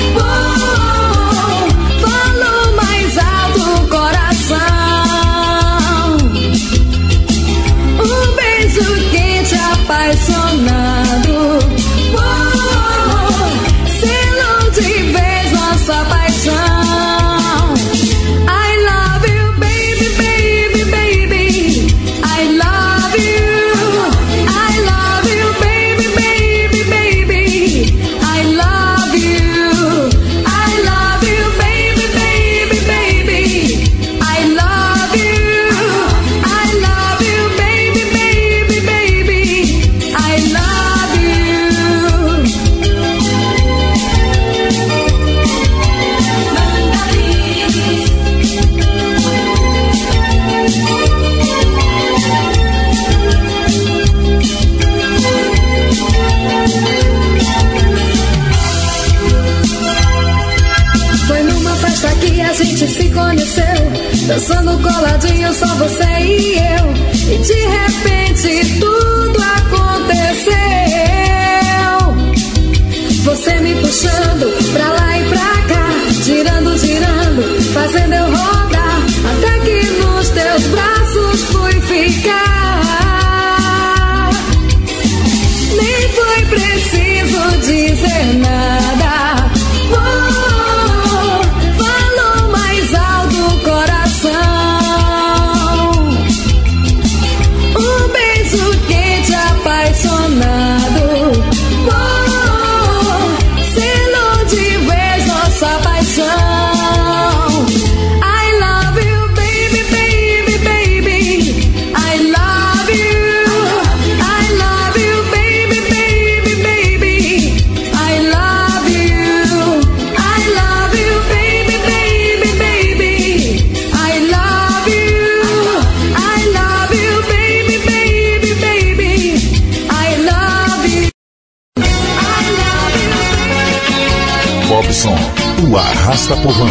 Falou mais alto o coração. Um beijo quente, apaixonado. Selo de vez nossa paixão. I love you, baby, baby, baby. I love you. I love you, baby, baby, baby. I love you. I love you, baby, baby, baby. I love you. I love you, baby, baby, baby. I love you. Foi numa festa que a gente se conheceu, dançando coladinho, só você e eu. E de repente tudo aconteceu. Você me puxando pra lá e pra cá, girando, girando, fazendo eu rodar, até que nos teus braços fui ficar. Nem foi preciso dizer nada. Falou mais alto o coração. Um beijo quente, apaixonado. Selo de vez nossa paixão. I love you, baby, baby, baby. I love you. I love you, baby, baby, baby. I love you. I love you, baby, baby, baby. I love you. I love you, baby, baby, baby. I love you. Pop Som, o arrasta povão.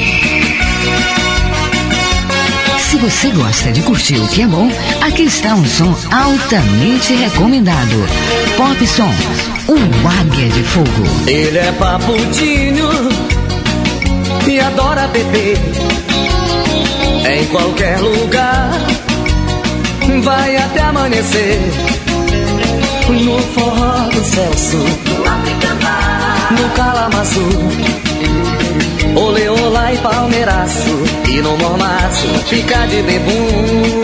Se você gosta de curtir o que é bom, aqui está um som altamente recomendado. Pop Som, o Águia de Fogo. Ele é papudinho e adora beber. Em qualquer lugar vai até amanhecer. No forró do Celso, no Calamaçu, Olê, olá e palmeiraço, e no mormaço fica de bebum.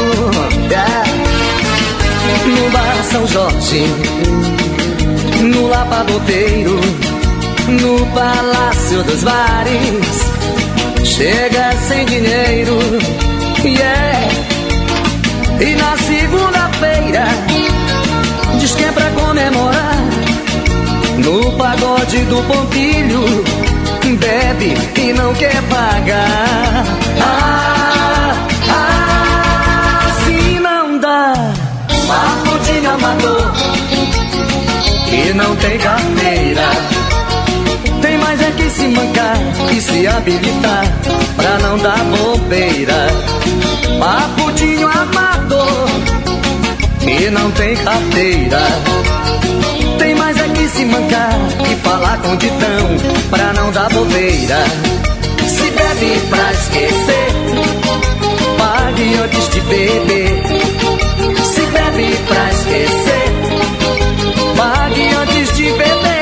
No bar São Jorge, no Lapadoteiro, no Palácio dos Bares, chega sem dinheiro, e na segunda-feira diz que é pra comemorar. No pagode do Pompilho, bebe e não quer pagar. Assim não dá. Papudinho amador que não tem carteira, tem mais é que se mancar e e se habilitar pra não dar bobeira. Papudinho amador e não tem carteira. Tem mais é que se mancar e falar com ditão pra não dar bobeira. Se bebe pra esquecer, pague antes de beber. Se bebe pra esquecer, pague antes de beber.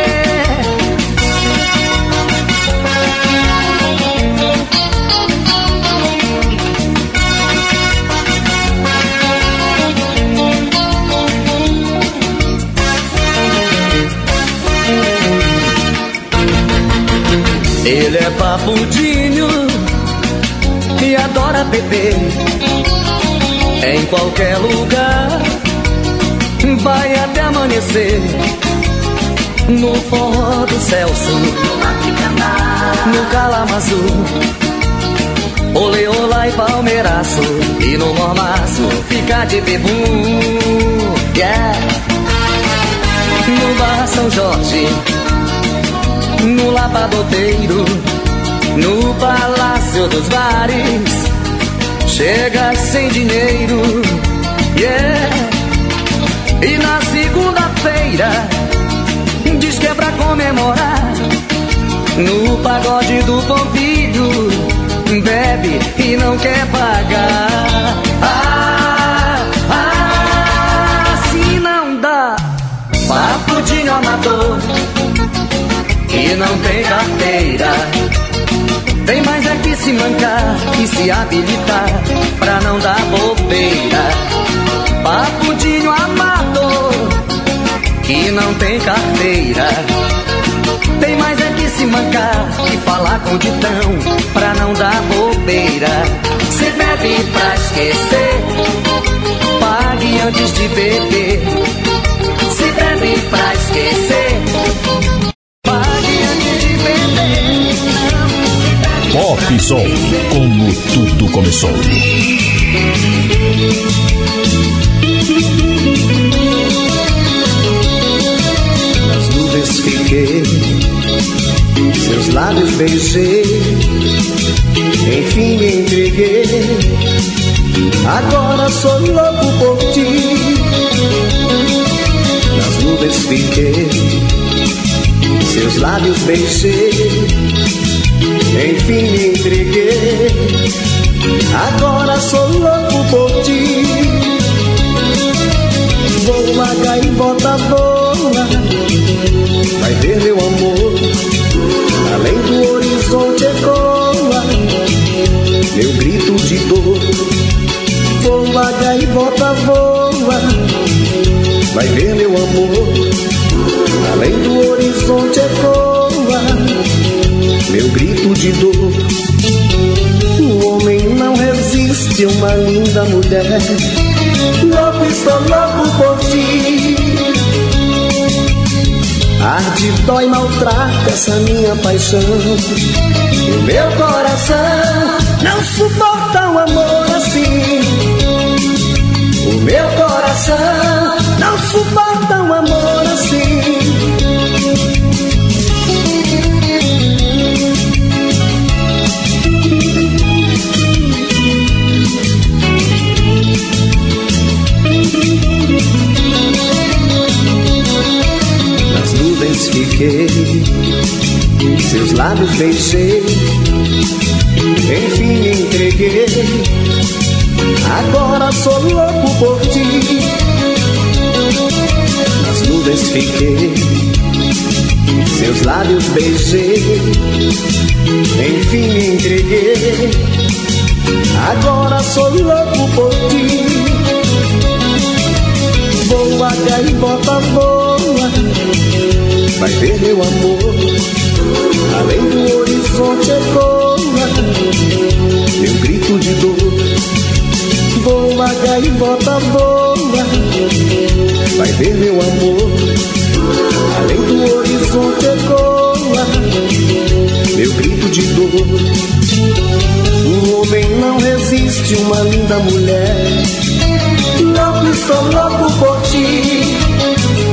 Ele é papudinho e adora beber. Em qualquer lugar vai até amanhecer. No forró do Celso, no Calamaçu, Olê, olá e palmeiraço. E no mormaço fica de bebum, yeah. No Bar São Jorge, no Lavadoteiro, no Palácio dos Bares, chega sem dinheiro, yeah. E na segunda-feira diz que é pra comemorar. No pagode do Pompilho bebe e não quer pagar. Assim não dá. Papudinho amador e não tem carteira. Tem mais é que se mancar e se habilitar pra não dar bobeira. Papudinho amador que não tem carteira. Tem mais é que se mancar e falar com ditão pra não dar bobeira. Se bebe pra esquecer, pague antes de beber. Se bebe pra esquecer, pague antes de beber. Pop Som, como tudo começou. Nas nuvens fiquei, seus lábios beijei, enfim me entreguei. Agora sou louco por ti. Nas nuvens fiquei, seus lábios beijei, enfim me entreguei. Agora sou louco por ti. Voa, gaivota, voa, vai ver meu amor. Além do horizonte ecoa meu grito de dor. Voa, gaivota, voa, vai ver meu amor. Além do horizonte ecoa meu grito de dor. O homem não resiste a uma linda mulher. Louco, estou louco por ti. Arde, dói, maltrata essa minha paixão. O meu coração não suporta um amor assim. O meu coração não suporta um amor assim. Nas nuvens fiquei, seus lábios beijei, enfim me entreguei. Agora sou louco por ti. Nas nuvens fiquei, seus lábios beijei, enfim me entreguei. Agora sou louco por ti. Voa, gaivota, voa, vai ver meu amor. Além do horizonte ecoa meu grito de dor. Voa, gaivota, voa, vai ver meu amor. Além do horizonte ecoa meu grito de dor. O homem não resiste a uma linda mulher. Louco, estou louco por ti.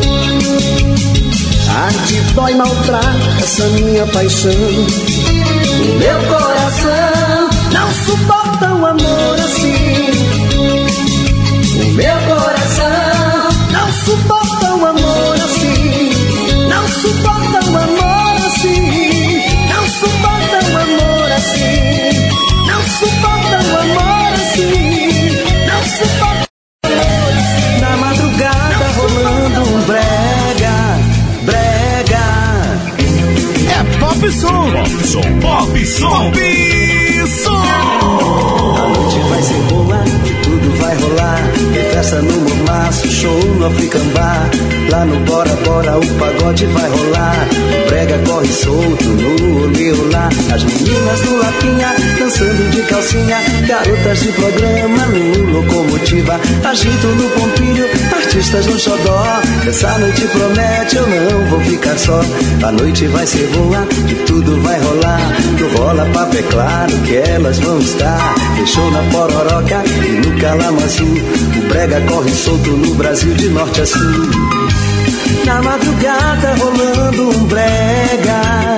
Arde, dói, maltrata essa minha paixão. Meu coração não suporta um amor assim. O meu coração não suporta um amor assim. Não suporta um amor assim. Não suporta um amor assim. Não suporta um amor assim. Não suporta um amor assim. Na madrugada rolando um brega, brega. É Pop Som. Pop Som. Pop Som. Pop Som. A noite vai ser boa, que tudo vai rolar. Tem festa no Mormaço, show no African Bar. Lá no Bora Bora o pagode vai rolar. O brega corre solto no olho lá. As meninas no Lapinha, dançando de calcinha. Garotas de programa no Locomotiva. Agito no Pompilho, artistas no Xodó. Essa noite promete, eu não vou ficar só. A noite vai ser boa, que tudo vai rolar. No Rola Papo é claro que elas vão estar. Fechou na Pororoca e no Calamaçu. O brega corre solto no Brasil de norte a sul. Na madrugada rolando um brega.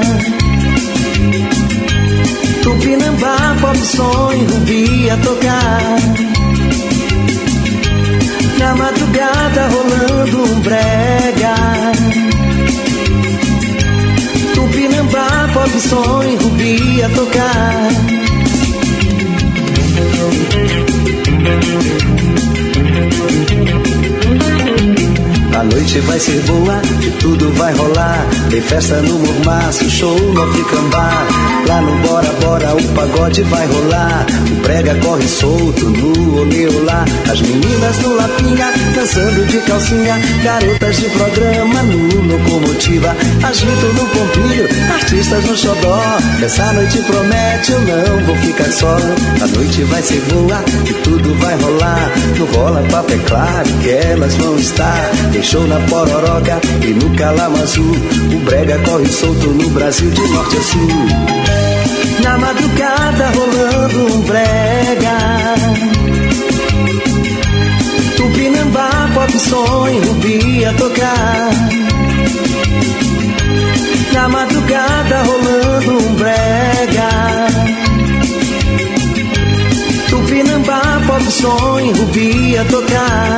Tupinambá, Pop Som e Rubi a tocar. Na madrugada rolando um brega. Tupinambá, Pop Som e Rubi a tocar. A noite vai ser boa, que tudo vai rolar. Tem festa no Mormaço, show no African Bar. Lá no Bora Bora o pagode vai rolar. O brega corre solto no Oleolá. As meninas no Lapinha, dançando de calcinha. Garotas de programa no Locomotiva. Agito no Pompilho, artistas no Xodó. Essa noite promete, eu não vou ficar só. A noite vai ser boa, que tudo vai rolar. No Rola Papo é claro que elas vão estar. Show na Pororoca e no Calamaçu. O brega corre solto no Brasil de norte a sul. Na madrugada rolando um brega. Tupinambá, Pop Som e Rubi a tocar. Na madrugada rolando um brega. Tupinambá, Pop Som e Rubi a tocar.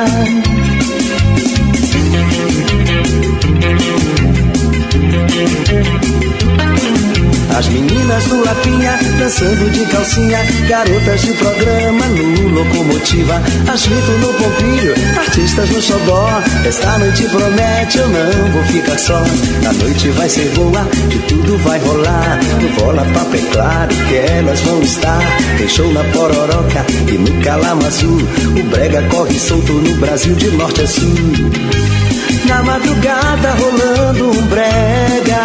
As meninas no Lapinha, dançando de calcinha. Garotas de programa no Locomotiva. Agito no Pompilho, artistas no Xodó. Esta noite promete, eu não vou ficar só. A noite vai ser boa, que tudo vai rolar. No Rola Papo é claro que elas vão estar. Tem show na Pororoca e no Calamaçu. O brega corre solto no Brasil de norte a sul. Na madrugada rolando um brega.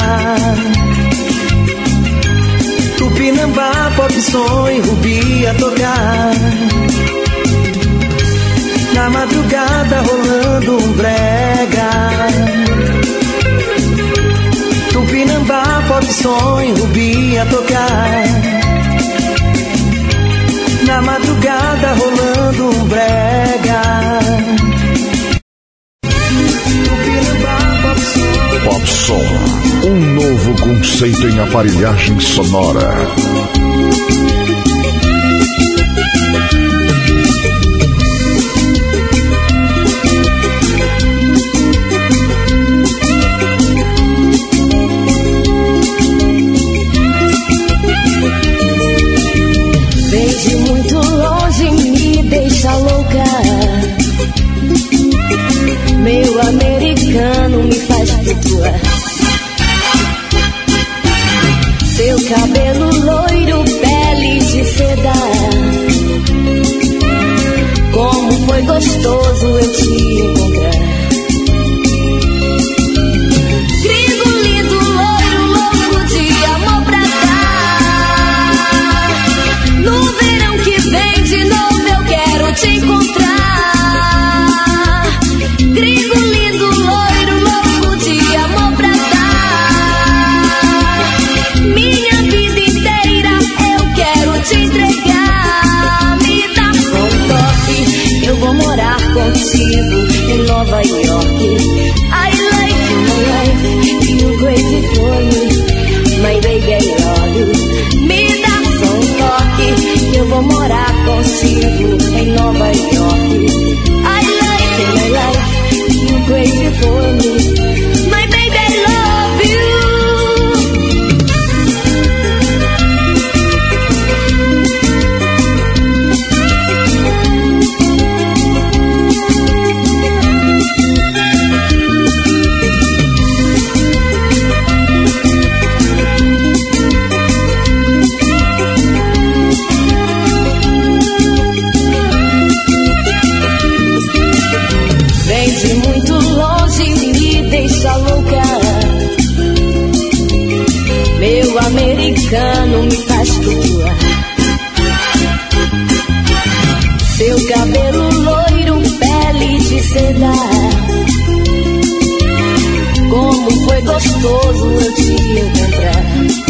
Tupinambá, Pop Som e Rubi a tocar. Na madrugada rolando um brega. Tupinambá, Pop Som e Rubi a tocar. Na madrugada rolando um brega. Pop Som, um novo conceito em aparelhagem sonora. Vem de muito longe, me deixa louca. Meu americano me faz flutuar. Seu cabelo loiro, pele de seda. Como foi gostoso eu te encontrar. Gringo lindo, loiro, louco de amor pra dar. No verão que vem de novo eu quero te encontrar. Gringo lindo, loiro, louco de amor pra dar. Minha vida inteira eu quero te entregar. Me dá um toque, eu vou morar contigo em Nova York. I like you, my life, you crazy for me. My baby, I love you. Me gostoso eu te encontrar.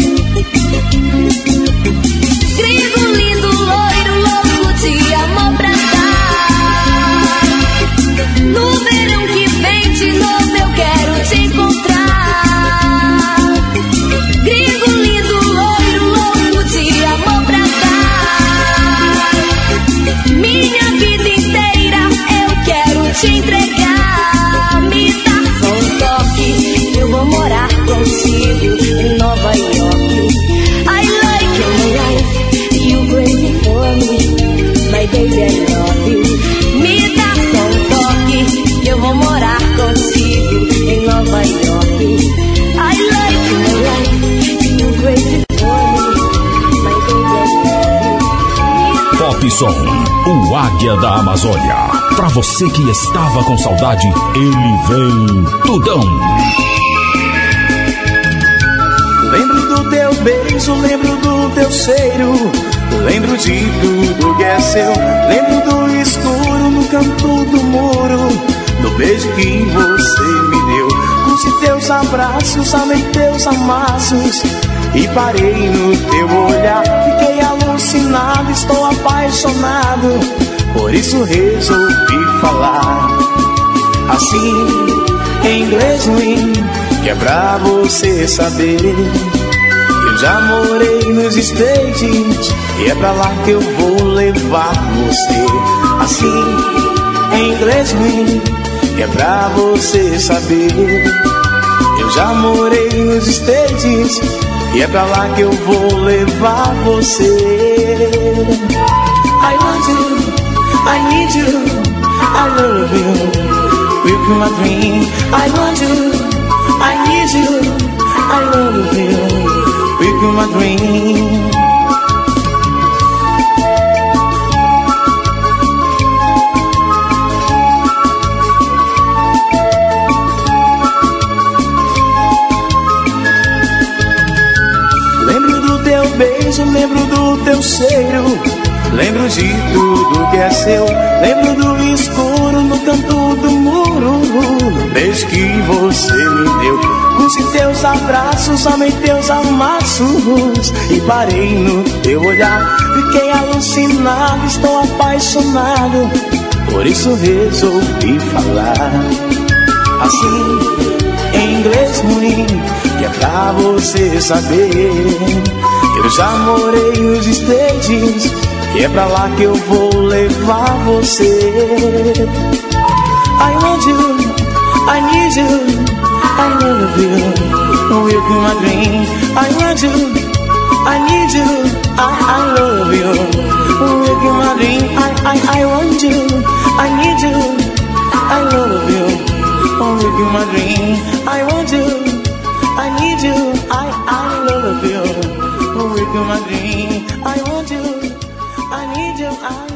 Grego lindo, loiro, louco de amor pra dar. No verão que vem de novo eu quero te encontrar. Grego lindo, loiro, louco de amor pra dar. Minha vida inteira eu quero te entregar. Me dá só um toque, eu vou morar contigo em Nova York. I like your life, you crazy for me, my baby I love you. Me dá só um toque, eu vou morar contigo em Nova York. I like your life, you crazy for me, my baby I love you. Pop Som, o Águia da Amazônia. Pra você que estava com saudade, ele vem tudão. Lembro do teu beijo, lembro do teu cheiro, lembro de tudo que é seu. Lembro do escuro no canto do muro, do beijo que você me deu. Curti teus abraços, amei teus amassos e parei no teu olhar. Fiquei alucinado, estou apaixonado, por isso resolvi falar assim, em inglês ruim, que é pra você saber. Eu já morei nos States e é pra lá que eu vou levar você. Assim, em inglês ruim, que é pra você saber. Eu já morei nos States e é pra lá que eu vou levar você. I want you, I need you, I love you, with my dream. I want you, I need you, I love you, with my dream. Lembro do teu beijo, lembro do teu cheiro, lembro de tudo que é seu. Lembro do escuro no canto do muro, do beijo que você me deu. Curti teus abraços, amei teus amassos e parei no teu olhar. Fiquei alucinado, estou apaixonado, por isso resolvi falar assim, em inglês ruim, que é pra você saber. Eu já morei nos States e é pra lá que eu vou levar você. I want you, I need you, I love you, with my dream. I want you, I need you, I love you, with my dream. I want you, I need you, I love you, with my dream. I want you, I need you, I love you, with my dream. I want you, I need you, I